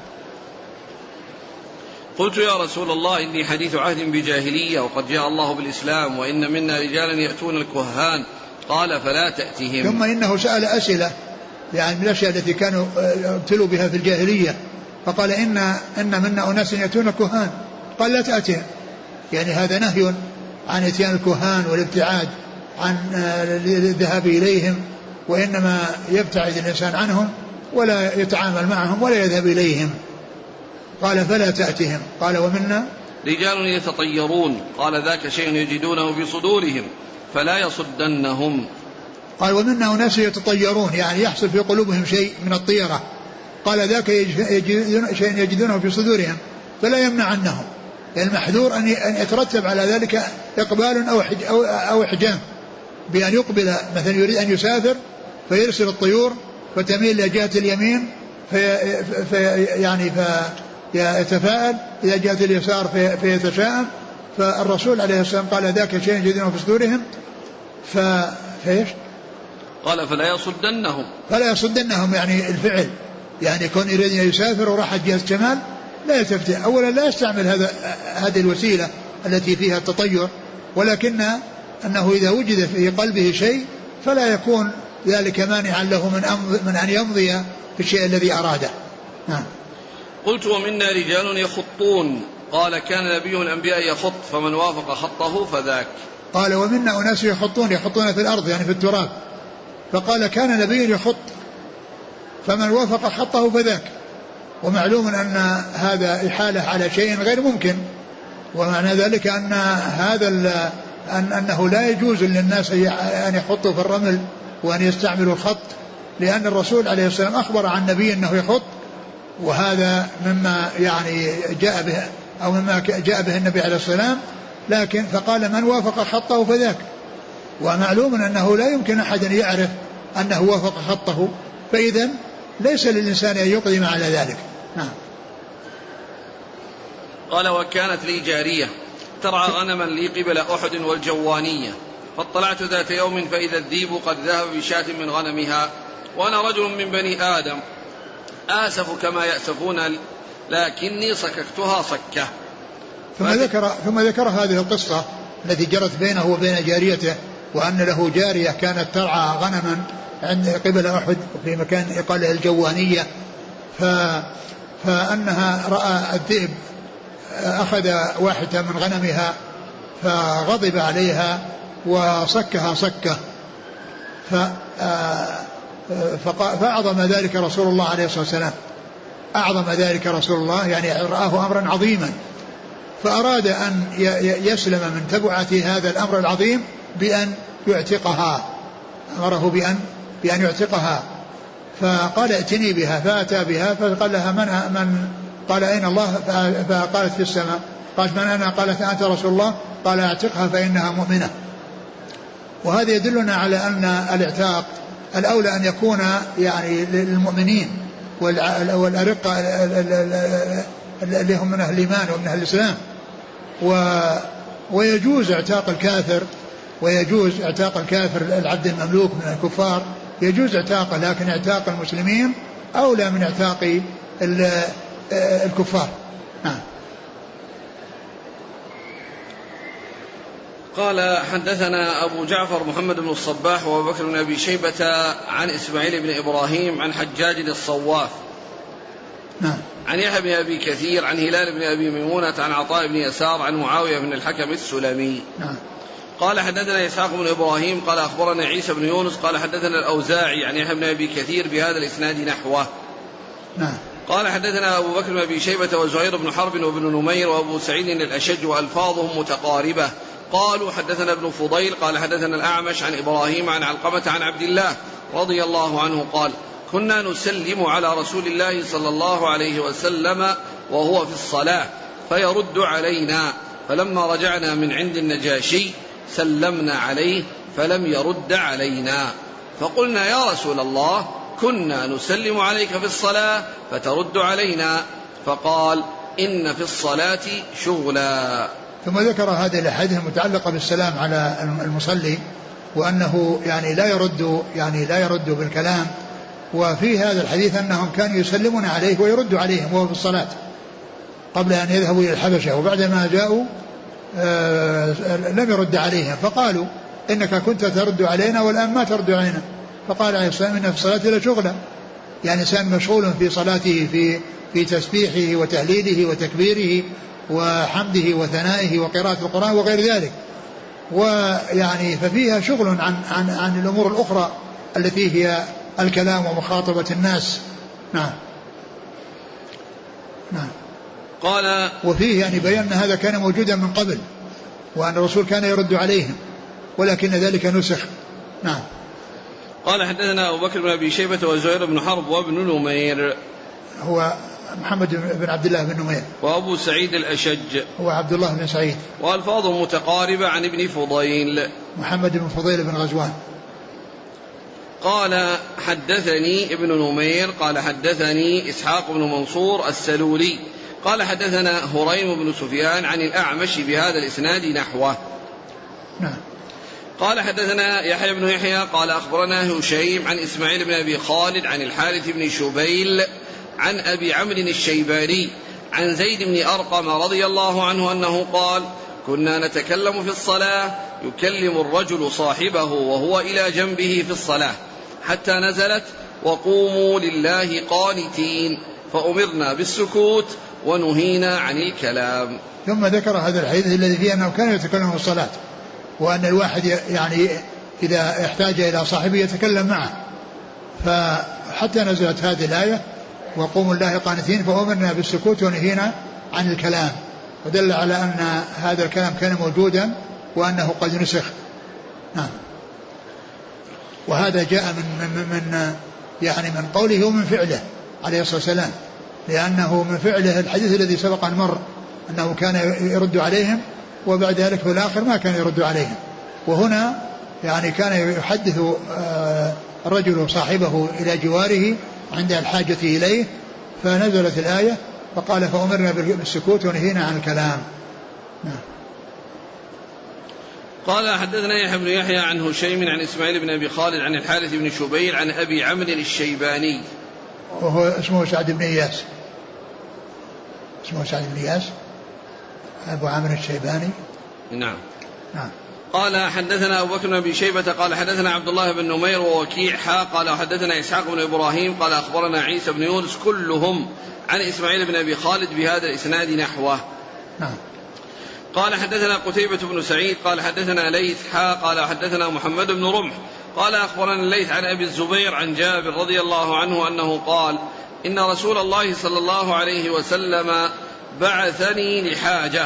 Speaker 1: قلت يا رسول الله إني حديث عهد بجاهلية وقد جاء الله بالإسلام وإن منا رجالا يأتون الكهان، قال فلا تأتهم.
Speaker 2: ثم إنه سأل أسئلة يعني من الأشياء التي كانوا ابتلوا بها في الجاهلية، فقال إن منا أناس يأتون الكهان، قال لا تأتهم، يعني هذا نهي عن اتيان الكهان والابتعاد عن الذهاب إليهم، وإنما يبتعد الإنسان عنهم ولا يتعامل معهم ولا يذهب إليهم. قال فلا تأتهم. قال ومنا
Speaker 1: رجال يتطيرون، قال ذاك شيء يجدونه في صدورهم فلا يصدنهم.
Speaker 2: قال ومنا أناس يتطيرون، يعني يحصل في قلوبهم شيء من الطيرة، قال ذاك شيء يجدونه في صدورهم فلا يمنع عنهم، يعني المحذور أن يترتب على ذلك إقبال أو إحجام، بأن يقبل مثلا يريد أن يسافر فيرسل الطيور فتميل لجهة اليمين فيتفاءل، إذا جهة اليسار فيتشائم. فالرسول عليه السلام قال ذاك شيء يجدونه في صدورهم فإيش؟
Speaker 1: قال فلا يصدنهم يعني الفعل، يعني يكون يريد أن يسافر وراح جهة الشمال لا يلتفت، أولا لا يستعمل هذه الوسيلة التي فيها التطير، ولكن أنه إذا وجد في قلبه شيء فلا يكون ذلك مانعا له من أن يمضي في الشيء الذي أراده. قلت ومنا رجال يخطون، قال كان نبي الأنبياء يخط فمن وافق خطه فذاك.
Speaker 2: قال ومنا أناس يخطون في الأرض يعني في التراب، فقال كان نبي يخط فمن وافق خطه فذاك، ومعلوم أن هذا إحالة على شيء غير ممكن، ومعنى ذلك أن أنه لا يجوز للناس أن يخطوا في الرمل وأن يستعملوا الخط، لأن الرسول عليه السلام أخبر عن نبي أنه يخط، وهذا مما يعني جاء به أو مما جاء به النبي عليه السلام، لكن فقال من وافق خطه فذاك، ومعلوم أنه لا يمكن أحد أن يعرف أنه وافق خطه، فإذا ليس للإنسان أن يقدم على ذلك. نعم.
Speaker 1: قال وكانت لي جارية ترعى غنما لي قبل أحد والجوانية، فاطلعت ذات يوم فإذا الذيب قد ذهب بشاة من غنمها، وأنا رجل من بني آدم آسف كما يأسفون، لكني صككتها صكة.
Speaker 2: ثم ذكر هذه القصة التي جرت بينه وبين جاريته، وأن له جارية كانت ترعى غنما عند قبل أحد في مكان يقال له الجوانية، فأنها رأى الذئب أخذ واحدة من غنمها فغضب عليها وصكها صكة، فأعظم ذلك رسول الله عليه الصلاة والسلام، أعظم ذلك رسول الله، يعني رآه أمرا عظيما، فأراد أن يسلم من تبعة هذا الأمر العظيم بأن يعتقها، أمره بأن يعتقها، فقال ائتني بها، فأتى بها فقال لها من قال أين الله؟ فقالت في السماء. قالت من أنا؟ قالت أنت رسول الله. قال اعتقها فإنها مؤمنة. وهذا يدلنا على أن الاعتاق الأولى أن يكون يعني للمؤمنين والأرقة اللي هم من أهل الإيمان ومن أهل الإسلام، ويجوز اعتاق الكافر، ويجوز اعتاق الكافر العبد المملوك من الكفار، يجوز اعتاقه، لكن اعتاق المسلمين أولى من اعتاق الكفار.
Speaker 1: قال حدثنا أبو جعفر محمد بن الصباح وأبو بكر بن أبي شيبة عن إسماعيل بن إبراهيم عن حجاج الصواف عن يحيى بن أبي كثير عن هلال بن أبي ميمونة عن عطاء بن يسار عن معاوية بن الحكم السلمي. قال حدثنا إسحاق بن إبراهيم قال أخبرنا عيسى بن يونس قال حدثنا الأوزاعي عن يحيى بن أبي كثير بهذا الإسناد نحوه. قال حدثنا أبو بكر بن أبي شيبة وزهير بن حرب وابن نمير وأبو سعيد الأشج وألفاظهم متقاربة. قالوا حدثنا ابن فضيل قال حدثنا الأعمش عن إبراهيم عن علقمة عن عبد الله رضي الله عنه قال كنا نسلم على رسول الله صلى الله عليه وسلم وهو في الصلاة فيرد علينا، فلما رجعنا من عند النجاشي سلمنا عليه فلم يرد علينا، فقلنا يا رسول الله كنا نسلم عليك في الصلاة فترد علينا، فقال إن في الصلاة شغلا.
Speaker 2: ثم ذكر هذه الأحاديث المتعلقة بالسلام على المصلي، وأنه يعني لا يرد بالكلام، وفي هذا الحديث أنهم كانوا يسلمون عليه ويرد عليهم وهو في الصلاة قبل أن يذهبوا إلى الحبشة، وبعدما جاءوا لم يرد عليهم، فقالوا إنك كنت ترد علينا والآن ما ترد علينا، فقال عليه السلام إن في الصلاة لشغلا، يعني إنسان مشغول في صلاته في تسبيحه وتهليله وتكبيره وحمده وثنائه وقراءة القرآن وغير ذلك، ويعني ففيها شغل عن الأمور الأخرى التي هي الكلام ومخاطبة الناس. نعم.
Speaker 1: قال
Speaker 2: وفيه يعني بيان أن هذا كان موجودا من قبل، وأن الرسول كان يرد عليهم، ولكن ذلك نسخ. نعم.
Speaker 1: قال حدثنا أبو بكر بن أبي شيبة وزهير بن حرب وابن نمير
Speaker 2: هو محمد بن عبد الله بن نمير،
Speaker 1: وأبو سعيد الأشج
Speaker 2: هو عبد الله بن سعيد،
Speaker 1: وألفاظه متقاربة عن ابن فضيل
Speaker 2: محمد بن فضيل بن غزوان.
Speaker 1: قال حدثني ابن نمير قال حدثني إسحاق بن منصور السلولي قال حدثنا هريم بن سفيان عن الأعمش بهذا الإسناد نحوه.
Speaker 2: نعم.
Speaker 1: قال حدثنا يحيى بن يحيى قال أخبرنا هشيم عن إسماعيل بن أبي خالد عن الحارث بن شبيل عن أبي عمرو الشيباني عن زيد بن أرقم رضي الله عنه أنه قال كنا نتكلم في الصلاة يكلم الرجل صاحبه وهو إلى جنبه في الصلاة حتى نزلت وقوموا لله قانتين، فأمرنا بالسكوت ونهينا عن الكلام.
Speaker 2: ثم ذكر هذا الحديث الذي فيه أنه كان يتكلم في الصلاة، وأن الواحد يعني إذا احتاج إلى صاحبه يتكلم معه، فحتى نزلت هذه الآية وقوموا الله قانتين، فأمرنا بالسكوت ونهينا عن الكلام، ودل على أن هذا الكلام كان موجودا وأنه قد نسخ. نعم. وهذا جاء من قوله ومن فعله عليه الصلاة والسلام، لأنه من فعله الحديث الذي سبق أن مر أنه كان يرد عليهم، وبعد ذلك في الآخر ما كان يرد عليهم. وهنا يعني كان يحدث الرجل صاحبه إلى جواره عند الحاجة إليه، فنزلت الآية فقال فأمرنا بالسكوت ونهينا عن الكلام.
Speaker 1: قال حدثنا يحيى بن يحيى عن هشيم عن إسماعيل بن أبي خالد عن الحارث بن شبيل عن أبي عمرو الشيباني،
Speaker 2: وهو اسمه سعد بن إياس، اسمه سعد بن إياس أبو عمرو الشيباني.
Speaker 1: نعم.
Speaker 2: نعم.
Speaker 1: قال حدثنا أبو بكر بن أبي شيبة قال حدثنا عبد الله بن نمير ووكيع قال حدثنا إسحاق بن إبراهيم قال أخبرنا عيسى بن يونس كلهم عن إسماعيل بن أبي خالد بهذا الإسناد نحوه.
Speaker 2: نعم.
Speaker 1: قال حدثنا قتيبة بن سعيد قال حدثنا ليث قال حدثنا محمد بن رمح قال أخبرنا الليث عن أبي الزبير عن جابر رضي الله عنه أنه قال إن رسول الله صلى الله عليه وسلم بعثني لحاجة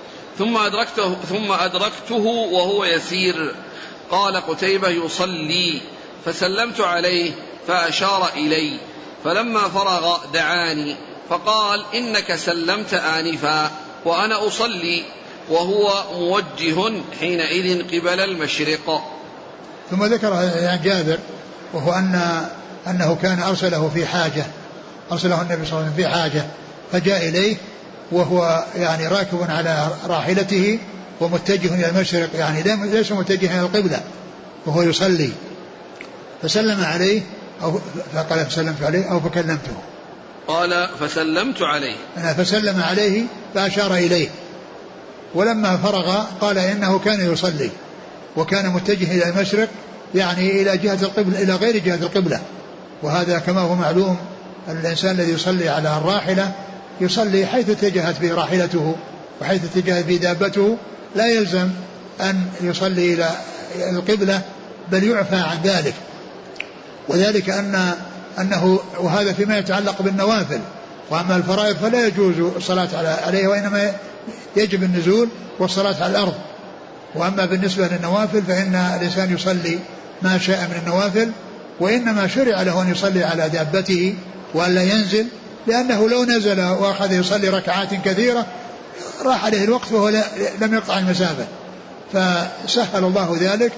Speaker 1: ثم أدركته وهو يسير. قال قتيبة يصلي فسلمت عليه فأشار إلي، فلما فرغ دعاني فقال إنك سلمت آنفا وأنا أصلي، وهو موجه حينئذ قبل المشرق.
Speaker 2: ثم ذكر عن جابر وهو أنه كان أرسله في حاجة، أرسله النبي صلى الله عليه وسلم في حاجة فجاء إليه وهو يعني راكب على راحلته ومتجه إلى المشرق، يعني ليس متجه إلى القبلة وهو يصلي، فسلم عليه أو فقال فسلمت عليه أو فكلمته.
Speaker 1: قال فسلمت عليه،
Speaker 2: فسلم عليه فأشار إليه، ولما فرغ قال إنه كان يصلي وكان متجه إلى المشرق، يعني إلى جهة القبلة إلى غير جهة القبلة. وهذا كما هو معلوم الإنسان الذي يصلي على الراحلة يصلي حيث اتجهت به راحلته وحيث اتجهت به دابته، لا يلزم أن يصلي إلى القبلة بل يعفى عن ذلك. وذلك أنه وهذا فيما يتعلق بالنوافل، وأما الفرائض فلا يجوز الصلاة عليه، وإنما يجب النزول والصلاة على الأرض. وأما بالنسبة للنوافل فإن الإنسان يصلي ما شاء من النوافل، وإنما شرع له أن يصلي على دابته وأن لا ينزل، لأنه لو نزل وأخذ يصلي ركعات كثيرة راح عليه الوقت وهو لم يقطع المسافة، فسهل الله ذلك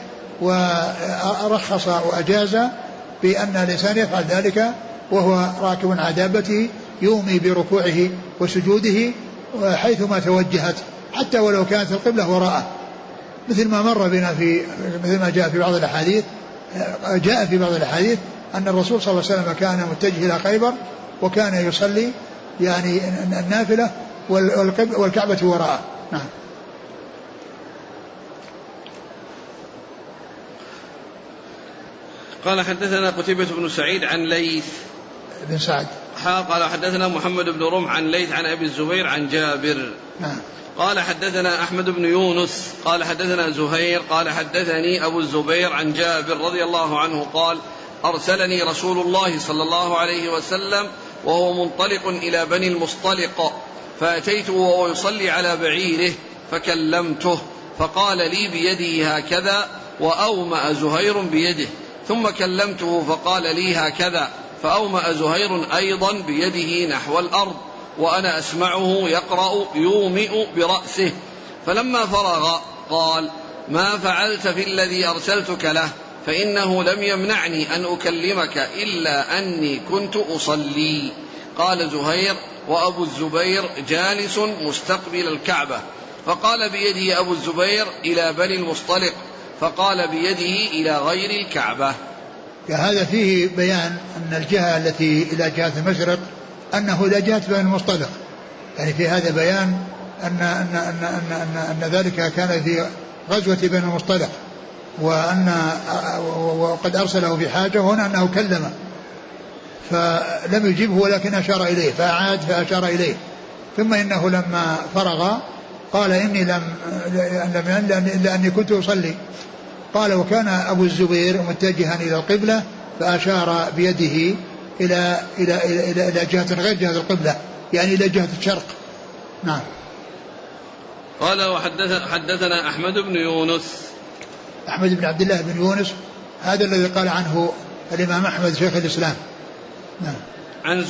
Speaker 2: ورخص وأجاز بأن الإنسان يفعل ذلك وهو راكب على دابته يومي بركوعه وسجوده حيثما توجهت، حتى ولو كانت القبلة وراءه، مثل ما مر بنا مثل ما جاء في بعض الأحاديث أن الرسول صلى الله عليه وسلم كان متجه إلى خيبر وكان يصلي يعني النافلة والكعبة وراءه. نعم.
Speaker 1: قال حدثنا قتيبة بن سعيد عن ليث
Speaker 2: بن سعد
Speaker 1: قال حدثنا محمد بن رمح عن ليث عن أبي الزبير عن جابر.
Speaker 2: نعم.
Speaker 1: قال حدثنا أحمد بن يونس قال حدثنا زهير قال حدثني أبو الزبير عن جابر رضي الله عنه قال أرسلني رسول الله صلى الله عليه وسلم وهو منطلق إلى بني المصطلق، فأتيته وهو يصلي على بعيره فكلمته فقال لي بيده هكذا، وأومأ زهير بيده، ثم كلمته فقال لي هكذا، فأومأ زهير أيضا بيده نحو الأرض، وأنا أسمعه يقرأ يومئ برأسه. فلما فرغ قال ما فعلت في الذي أرسلتك له؟ فإنه لم يمنعني أن أكلمك إلا أني كنت أصلي. قال زهير وأبو الزبير جالس مستقبل الكعبة، فقال بيده أبو الزبير إلى بني المصطلق، فقال بيده إلى غير الكعبة.
Speaker 2: هذا فيه بيان أن الجهة التي إلى جهة المشرق أنه إلى جهة بني المصطلق، يعني في هذا بيان أن ذلك كان في غزوة بني المصطلق، وقد أرسله في حاجة، هنا أنه كلمه فلم يجبه ولكن أشار إليه، فأعاد فأشار إليه، ثم إنه لما فرغ قال إني لأني كنت أصلي. قال وكان أبو الزبير متجها إلى القبلة فأشار بيده إلى جهة غير جهة القبلة، يعني إلى جهة الشرق. نعم.
Speaker 1: قال حدثنا أحمد بن يونس.
Speaker 2: أحمد بن عبد الله بن يونس هذا الذي قال عنه الإمام أحمد شيخ الإسلام. نعم.
Speaker 1: عن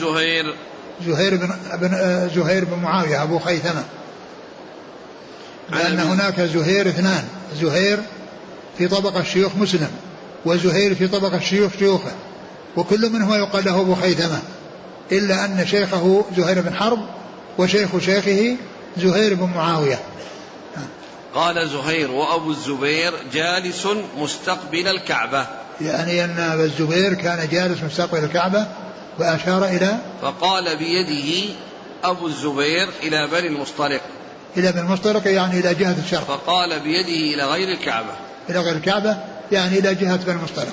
Speaker 2: زهير بن معاوية أبو خيثمة، لأن هناك زهير اثنان، زهير في طبقة شيوخ مسلم وزهير في طبقة شيوخه، وكل منهما يقال له أبو خيثمة، إلا أن شيخه زهير بن حرب وشيخ شيخه زهير بن معاوية.
Speaker 1: قال زهير وأبو الزبير جالس مستقبل الكعبة،
Speaker 2: يعني أن أبا الزبير كان جالس مستقبل الكعبة وأشار إلى،
Speaker 1: فقال بيده أبو الزبير إلى بني المصطلق،
Speaker 2: إلى بني المصطلق يعني إلى جهة الشرق،
Speaker 1: فقال بيده إلى غير الكعبة،
Speaker 2: إلى غير الكعبة يعني إلى جهة بني المصطلق.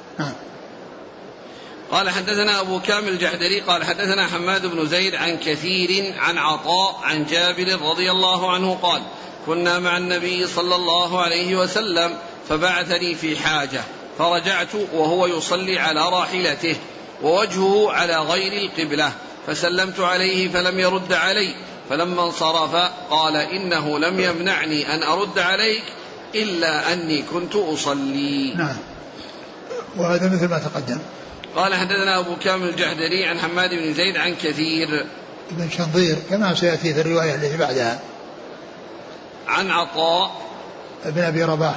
Speaker 1: قال حدثنا أبو كامل الجحدري قال حدثنا حماد بن زيد عن كثير عن عطاء عن جابر رضي الله عنه قال كنا مع النبي صلى الله عليه وسلم فبعثني في حاجة فرجعت وهو يصلي على راحلته ووجهه على غير القبلة، فسلمت عليه فلم يرد علي، فلما انصرف قال إنه لم يمنعني أن أرد عليك إلا أني كنت أصلي.
Speaker 2: نعم. وهذا مثل ما تقدم.
Speaker 1: قال حدثنا أبو كامل الجحدري عن حماد بن زيد عن كثير
Speaker 2: بن شنظير كما سيأتي في الرواية التي بعدها،
Speaker 1: عن عطاء
Speaker 2: بن أبي رباح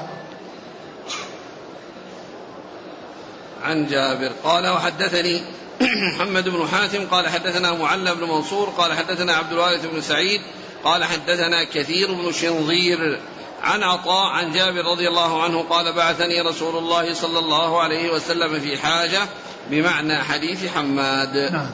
Speaker 1: عن جابر قال وحدثني محمد بن حاتم قال حدثنا معلى بن منصور قال حدثنا عبد الوارث بن سعيد قال حدثنا كثير بن شنظير عن عطاء عن جابر رضي الله عنه قال بعثني رسول الله صلى الله عليه وسلم في حاجة، بمعنى حديث حماد.
Speaker 2: نعم.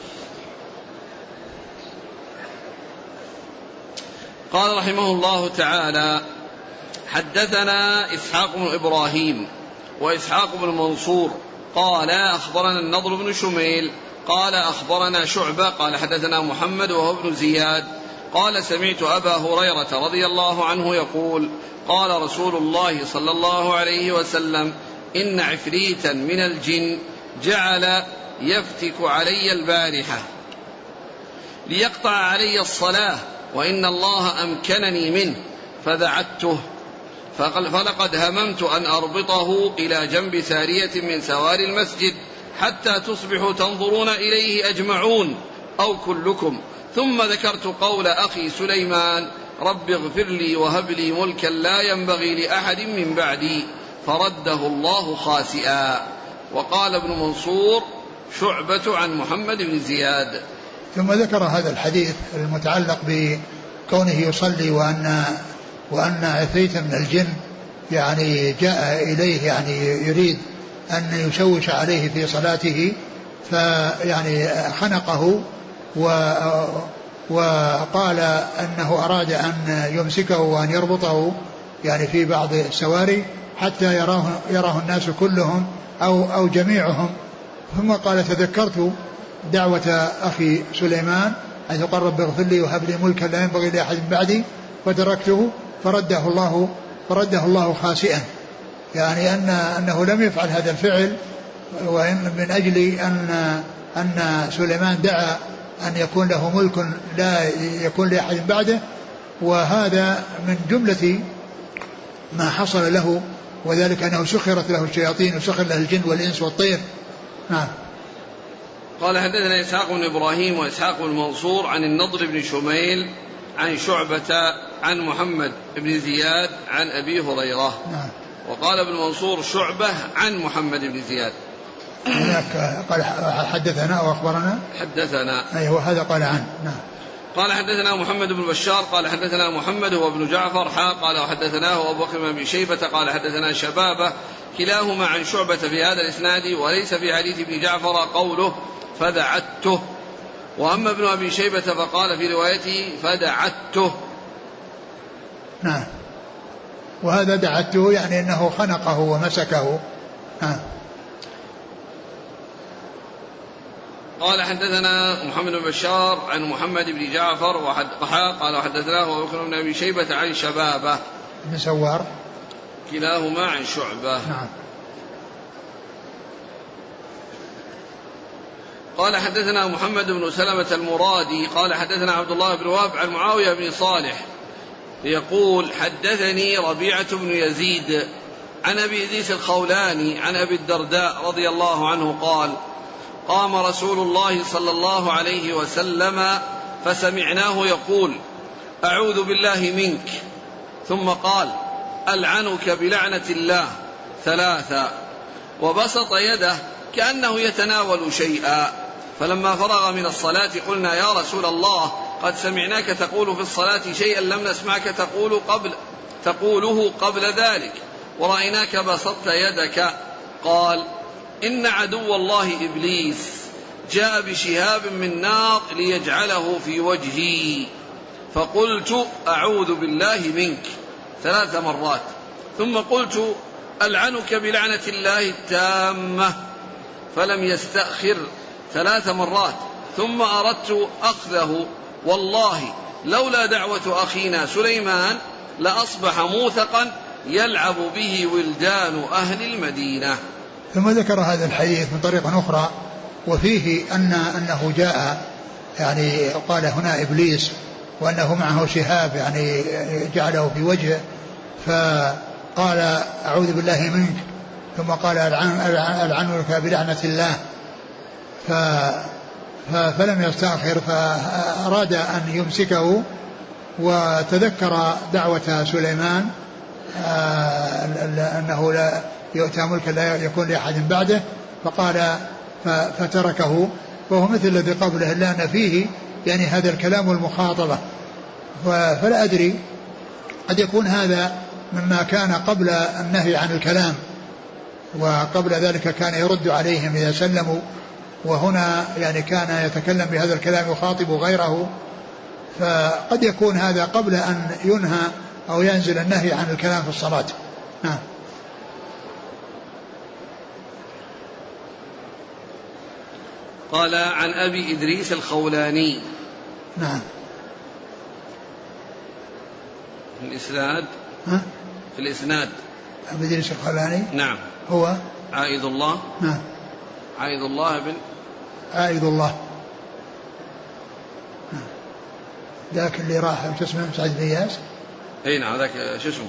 Speaker 1: قال رحمه الله تعالى حدثنا إسحاق بن إبراهيم وإسحاق بن منصور قال أخبرنا النضر بن شميل قال أخبرنا شعبة قال حدثنا محمد وهو ابن زياد قال سمعت أبا هريرة رضي الله عنه يقول قال رسول الله صلى الله عليه وسلم إن عفريتا من الجن جعل يفتك علي البارحة ليقطع علي الصلاة وإن الله أمكنني منه فدعته، فلقد هممت أن أربطه إلى جنب سارية من سوار المسجد حتى تصبحوا تنظرون إليه أجمعون أو كلكم، ثم ذكرت قول أخي سليمان رب اغفر لي وهب لي ملكا لا ينبغي لأحد من بعدي، فرده الله خاسئا. وقال ابن منصور شعبة عن محمد بن زياد.
Speaker 2: ثم ذكر هذا الحديث المتعلق بكونه يصلي وأن عفريتا من الجن يعني جاء إليه يعني يريد أن يشوش عليه في صلاته، فيعني خنقه وقال أنه أراد أن يمسكه وأن يربطه يعني في بعض السواري حتى يراه الناس كلهم أو جميعهم. ثم قال تذكرت دعوة أخي سليمان حيث قال رب اغفر لي وهب لي ملكا لا ينبغي لأحد بعدي فتركته فرده الله خاسئا، يعني أنه لم يفعل هذا الفعل وإن من أجل أن سليمان دعا أن يكون له ملك لا يكون لأحد بعده، وهذا من جملة ما حصل له، وذلك أنه سخرت له الشياطين وسخر له الجن والإنس والطير. نعم.
Speaker 1: قال حدثنا إسحاق بن إبراهيم وإسحاق بن منصور عن النضر بن شميل عن شعبة عن محمد بن زياد عن أبي هريرة.
Speaker 2: نعم.
Speaker 1: وقال ابن منصور شعبة عن محمد بن زياد.
Speaker 2: هناك قال حدثنا وأخبرنا
Speaker 1: حدثنا
Speaker 2: أيوة هذا قال عنه. نعم.
Speaker 1: قال حدثنا محمد بن بشار قال حدثنا محمد هو ابن جعفر قال وحدثناه أبو بكر بن أبي شيبة قال حدثنا شبابة كلاهما عن شعبة في هذا الإسناد، وليس في حديث ابن جعفر قوله فدعته، وأما ابن أبي شيبة فقال في روايته فدعته.
Speaker 2: نعم. وهذا دعته يعني أنه خنقه ومسكه.
Speaker 1: قال حدثنا محمد بن بشار عن محمد بن جعفر قال وحدثناه أبو بكر بن أبي شيبة عن شبابة
Speaker 2: بن سوار
Speaker 1: كلاهما عن شعبة.
Speaker 2: نعم.
Speaker 1: قال حدثنا محمد بن سلمة المرادي قال حدثنا عبد الله بن وهب عن معاوية بن صالح يقول حدثني ربيعة بن يزيد عن أبي إدريس الخولاني عن أبي الدرداء رضي الله عنه قال قام رسول الله صلى الله عليه وسلم فسمعناه يقول أعوذ بالله منك، ثم قال ألعنك بلعنة الله 3، وبسط يده كأنه يتناول شيئا. فلما فرغ من الصلاة قلنا يا رسول الله قد سمعناك تقول في الصلاة شيئا لم نسمعك تقوله قبل ذلك، ورأيناك بسطت يدك. قال إن عدو الله إبليس جاء بشهاب من نار ليجعله في وجهي، فقلت أعوذ بالله منك 3 مرات، ثم قلت ألعنك بلعنة الله التامة، فلم يستأخر 3 مرات، ثم أردت أخذه، والله لولا دعوة أخينا سليمان لأصبح موثقا يلعب به ولدان أهل المدينة.
Speaker 2: ثم ذكر هذا الحديث من طريق أخرى وفيه أنه جاء يعني قال هنا إبليس وأنه معه شهاب يعني جعله في وجهه، فقال أعوذ بالله منك، ثم قال ألعنك بلعنة الله، فلم يستأخر، فأراد أن يمسكه وتذكر دعوة سليمان أنه لا يؤتى ملكا لا يكون لأحد بعده، فقال فتركه، وهو مثل الذي قبله إلا أن فيه يعني هذا الكلام والمخاطبة. فلا أدري قد يكون هذا مما كان قبل النهي عن الكلام، وقبل ذلك كان يرد عليهم إذا سلموا، وهنا يعني كان يتكلم بهذا الكلام يخاطب غيره، فقد يكون هذا قبل أن ينهى أو ينزل النهي عن الكلام في الصلاة. نعم.
Speaker 1: قال عن أبي إدريس الخولاني.
Speaker 2: نعم.
Speaker 1: في الإسناد في الإسناد
Speaker 2: أبي إدريس الخولاني
Speaker 1: نعم
Speaker 2: هو
Speaker 1: عائد الله.
Speaker 2: نعم.
Speaker 1: عائد الله بن
Speaker 2: عائد الله ذاك اللي راح شو اسمه سعد بن إياس.
Speaker 1: اي نعم ذاك شو اسمه؟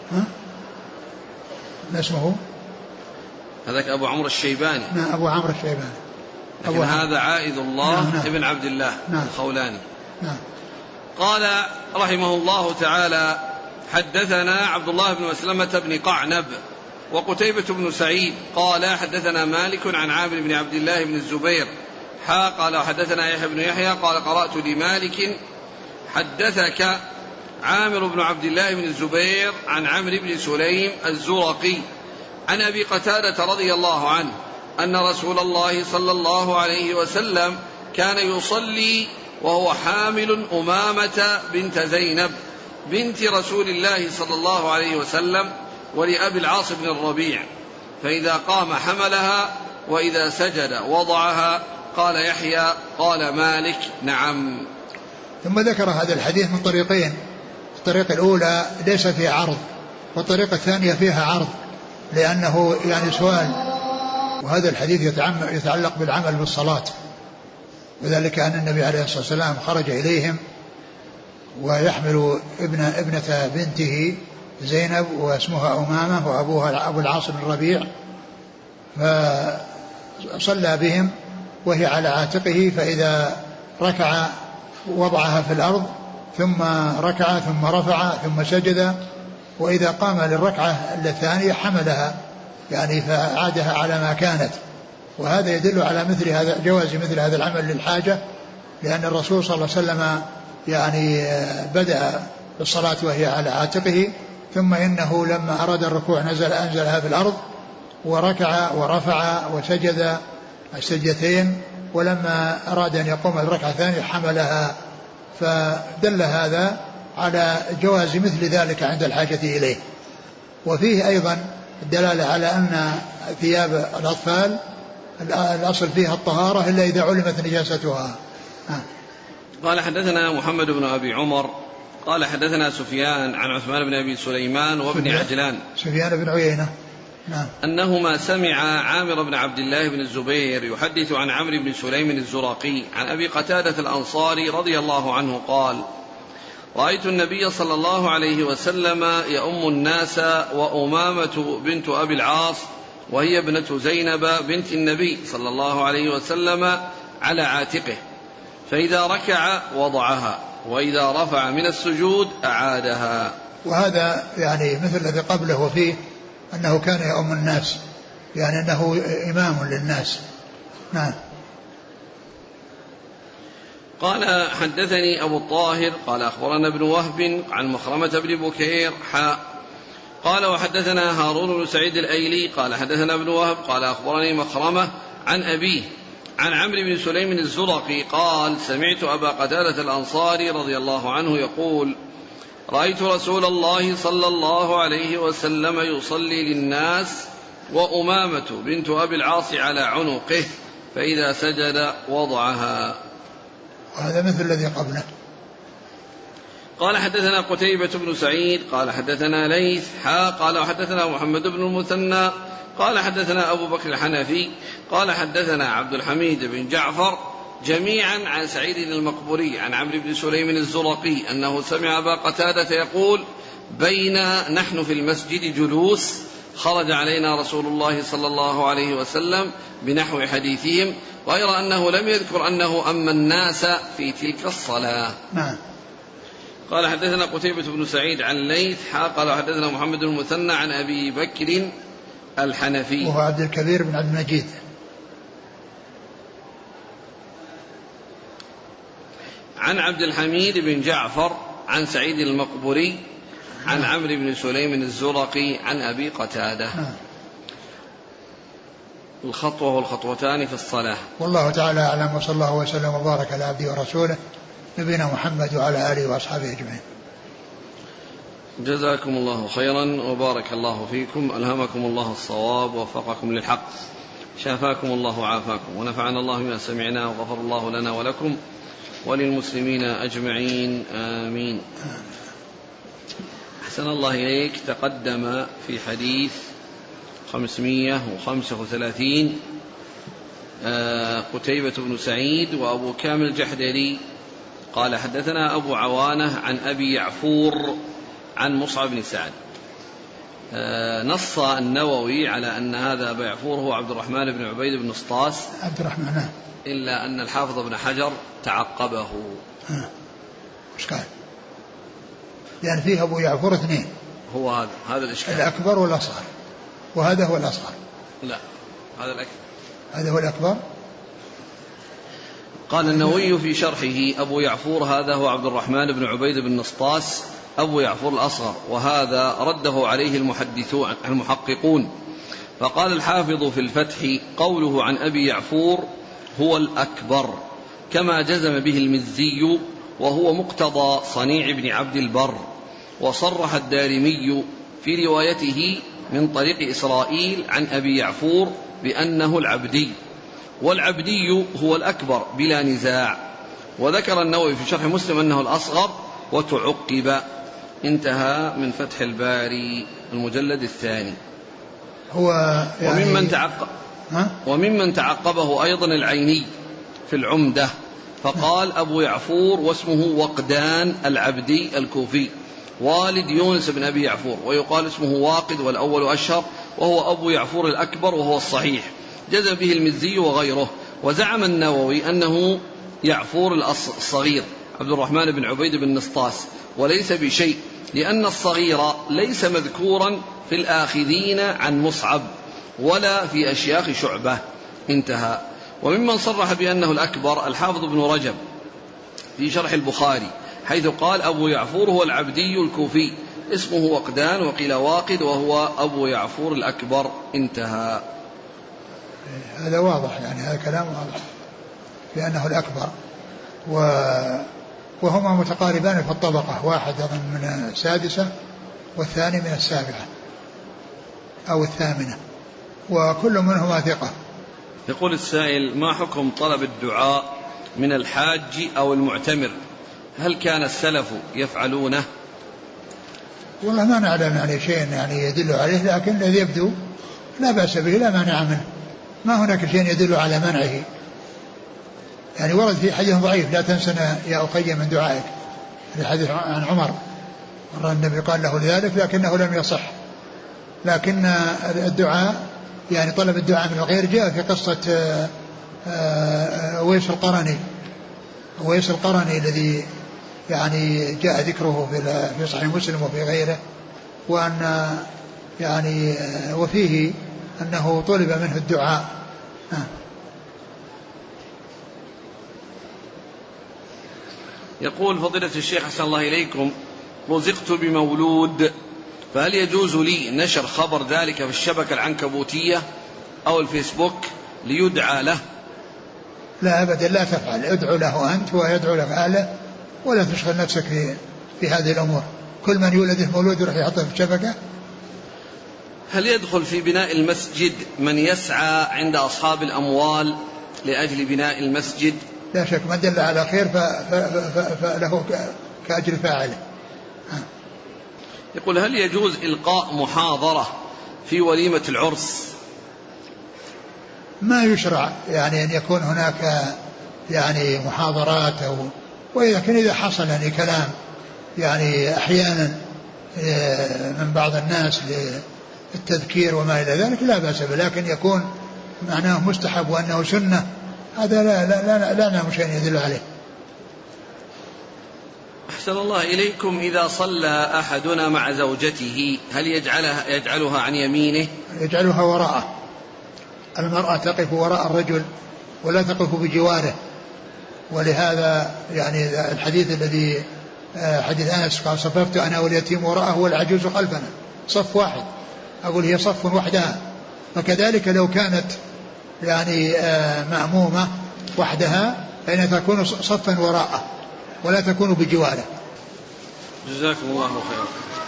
Speaker 2: ما اسمه؟
Speaker 1: هذاك أبو عمرو الشيباني.
Speaker 2: نعم أبو عمرو الشيباني.
Speaker 1: لكن هذا عائد الله
Speaker 2: نعم.
Speaker 1: ابن عبد الله
Speaker 2: نعم.
Speaker 1: الخولاني.
Speaker 2: نعم.
Speaker 1: قال رحمه الله تعالى حدثنا عبد الله بن مسلمة بن قعنب وقتيبة بن سعيد قال حدثنا مالك عن عامر بن عبد الله بن الزبير قال حدثنا يحيى بن يحيى قال قرأت لمالك حدثك عامر بن عبد الله بن الزبير عن عمرو بن سليم الزرقي عن أبي قتادة رضي الله عنه أن رسول الله صلى الله عليه وسلم كان يصلي وهو حامل أمامة بنت زينب بنت رسول الله صلى الله عليه وسلم ولأبي العاص بن الربيع، فإذا قام حملها وإذا سجد وضعها. قال يحيى قال مالك نعم.
Speaker 2: ثم ذكر هذا الحديث من طريقين، الطريقة الأولى ليس فيها عرض، والطريقة الثانية فيها عرض، لأنه يعني سؤال، وهذا الحديث يتعلق بالعمل بالصلاة، وذلك أن النبي عليه الصلاة والسلام خرج إليهم ويحمل ابنة بنته زينب واسمها أمامة وأبوها أبو العاص بن الربيع، فصلى بهم وهي على عاتقه، فإذا ركع وضعها في الأرض ثم ركع ثم رفع ثم سجد، وإذا قام للركعة الثانية حملها يعني فعادها على ما كانت. وهذا يدل على مثل هذا جواز مثل هذا العمل للحاجة، لأن الرسول صلى الله عليه وسلم يعني بدأ بالصلاة وهي على عاتقه، ثم إنه لما أراد الركوع أنزلها في الأرض وركع ورفع وسجد السجدتين، ولما أراد أن يقوم الركعة الثانية حملها، فدل هذا على جواز مثل ذلك عند الحاجة إليه. وفيه أيضا الدلالة على أن ثياب الأطفال الأصل فيها الطهارة إلا إذا علمت نجاستها.
Speaker 1: قال حدثنا محمد بن أبي عمر قال حدثنا سفيان عن عثمان بن أبي سليمان وابن عجلان.
Speaker 2: سفيان بن عيينة
Speaker 1: أنهما سمع عامر بن عبد الله بن الزبير يحدث عن عمرو بن سليم الزرقي عن أبي قتادة الأنصاري رضي الله عنه قال: رأيت النبي صلى الله عليه وسلم يؤم الناس وأمامة بنت أبي العاص وهي ابنة زينب بنت النبي صلى الله عليه وسلم على عاتقه، فإذا ركع وضعها وإذا رفع من السجود أعادها.
Speaker 2: وهذا يعني مثل الذي قبله، وفيه أنه كان يؤم الناس، يعني أنه إمام للناس. نعم.
Speaker 1: قال: حدثني أبو الطاهر قال أخبرنا ابن وهب عن مخرمة بن بكير قال: وحدثنا هارون بن سعيد الأيلي قال حدثنا ابن وهب قال أخبرني مخرمة عن أبيه عن عمرو بن سليم الزرقي قال: سمعت أبا قتادة الأنصاري رضي الله عنه يقول: رأيت رسول الله صلى الله عليه وسلم يصلي للناس وأمامة بنت أبي العاص على عنقه، فإذا سجد وضعها.
Speaker 2: وهذا مثل الذي قبله.
Speaker 1: قال: حدثنا قتيبة بن سعيد قال حدثنا ليث قال: وحدثنا محمد بن المثنى قال حدثنا أبو بكر الحنفي قال حدثنا عبد الحميد بن جعفر جميعا عن سعيد المقبوري عن عمرو بن سليم الزرقي أنه سمع أبا قتادة يقول: بين نحن في المسجد جلوس خرج علينا رسول الله صلى الله عليه وسلم بنحو حديثهم، غير أنه لم يذكر أنه أما الناس في تلك الصلاة.
Speaker 2: نعم.
Speaker 1: قال: حدثنا قتيبة بن سعيد عن ليث قال حدثنا محمد بن المثنى عن أبي بكر الحنفي
Speaker 2: وهو عبد الكبير بن عبد المجيد
Speaker 1: عن عبد الحميد بن جعفر عن سعيد المقبوري عن عمرو بن سليم الزرقي عن أبي قتادة. الخطوة والخطوتان في الصلاة.
Speaker 2: والله تعالى أعلم، وصلى الله وسلم وبارك على عبده ورسوله نبينا محمد وعلى آله وأصحابه أجمعين.
Speaker 1: جزاكم الله خيرا وبارك الله فيكم، ألهمكم الله الصواب ووفقكم للحق، شافاكم الله وعافاكم، ونفعنا الله بما سمعنا، وغفر الله لنا ولكم وللمسلمين أجمعين، آمين. أحسن الله إليك. تقدم في حديث 535 قتيبة بن سعيد وأبو كامل الجحدري قال حدثنا أبو عوانة عن أبي يعفور عن مصعب بن سعد. نص النووي على أن هذا أبو يعفور هو عبد الرحمن بن عبيد بن نسطاس،
Speaker 2: عبد الرحمن،
Speaker 1: إلا أن الحافظ بن حجر تعقبه.
Speaker 2: إيش قال؟ يعني فيه أبو يعفور اثنين،
Speaker 1: هو هذا الإشكال،
Speaker 2: الأكبر والأصغر، وهذا هو الأصغر.
Speaker 1: لا، هذا الأكبر،
Speaker 2: هذا هو الأكبر.
Speaker 1: قال النووي في شرحه: أبو يعفور هذا هو عبد الرحمن بن عبيد بن نسطاس أبو يعفور الأصغر، وهذا رده عليه المحققون. فقال الحافظ في الفتح: قوله عن أبي يعفور هو الأكبر، كما جزم به المزي، وهو مقتضى صنيع بن عبد البر. وصرح الدارمي في روايته من طريق إسرائيل عن أبي يعفور بأنه العبدي، والعبدي هو الأكبر بلا نزاع. وذكر النووي في شرح مسلم أنه الأصغر وتعقب. انتهى من فتح الباري المجلد الثاني.
Speaker 2: هو يعني
Speaker 1: وممن تعقبه أيضا العيني في العمدة، فقال: أبو يعفور واسمه وقدان العبدي الكوفي والد يونس بن أبي يعفور، ويقال اسمه واقد والأول أشهر، وهو أبو يعفور الأكبر وهو الصحيح، جزم به المزي وغيره. وزعم النووي أنه يعفور الصغير عبد الرحمن بن عبيد بن نسطاس، وليس بشيء، لأن الصغير ليس مذكورا في الآخذين عن مصعب ولا في أشياخ شعبة. انتهى. وممن صرح بأنه الأكبر الحافظ بن رجب في شرح البخاري، حيث قال: أبو يعفور هو العبدي الكوفي، اسمه وقدان، وقيل واقد، وهو أبو يعفور الأكبر. انتهى.
Speaker 2: هذا واضح، يعني هذا كلام واضح بأنه الأكبر، وهما متقاربان في الطبقة، واحد من السادسة والثاني من السابعة أو الثامنة، وكل منهما ثقة.
Speaker 1: يقول السائل: ما حكم طلب الدعاء من الحاج أو المعتمر؟ هل كان السلف يفعلونه؟
Speaker 2: والله ما نعلم يعني شيء يعني يدل عليه، لكن الذي يبدو لا بأس به لا مانع منه، ما هناك شيء يدل على منعه. يعني ورد في حديث ضعيف لا تنسنا يا أخي من دعائك، في حديث عن عمر مرة النبي قال له لذلك لكنه لم يصح. لكن الدعاء يعني طلب الدعاء من الغير جاء في قصة أويس القرني الذي يعني جاء ذكره في صحيح مسلم وفي غيره، وأن يعني وفيه أنه طلب منه الدعاء.
Speaker 1: يقول فضيلة الشيخ أحسن الله إليكم: رزقت بمولود، فهل يجوز لي نشر خبر ذلك في الشبكة العنكبوتية أو الفيسبوك ليدعى له؟
Speaker 2: لا أبدا، لا تفعل، ادعو له أنت ويدعو لك أهله، ولا تشغل نفسك في هذه الأمور. كل من يولده مولود يروح يحطه في الشبكة.
Speaker 1: هل يدخل في بناء المسجد من يسعى عند أصحاب الأموال لأجل بناء المسجد؟
Speaker 2: لا شك، من دل على خير فله كأجر فاعله.
Speaker 1: يقول: هل يجوز إلقاء محاضرة في وليمة العرس؟
Speaker 2: ما يشرع يعني أن يكون هناك يعني محاضرات ولكن إذا حصل يعني كلام يعني أحيانا من بعض الناس للتذكير وما إلى ذلك لا بأس به، لكن يكون معناه مستحب وأنه سنة هذا لا نعم شيء يدل عليه.
Speaker 1: أحسن الله إليكم: إذا صلى أحدنا مع زوجته هل يجعلها عن يمينه؟
Speaker 2: يجعلها وراءه. المرأة تقف وراء الرجل ولا تقف بجواره، ولهذا يعني الحديث الذي حديث أنس قال: صففت أنا واليتيم وراءه والعجوز خلفنا، صف واحد، أقول هي صف وحدها. فكذلك لو كانت يعني مأمومة وحدها فإنها تكون صفا وراءه ولا تكون بجواره.
Speaker 1: جزاكم الله خيرا.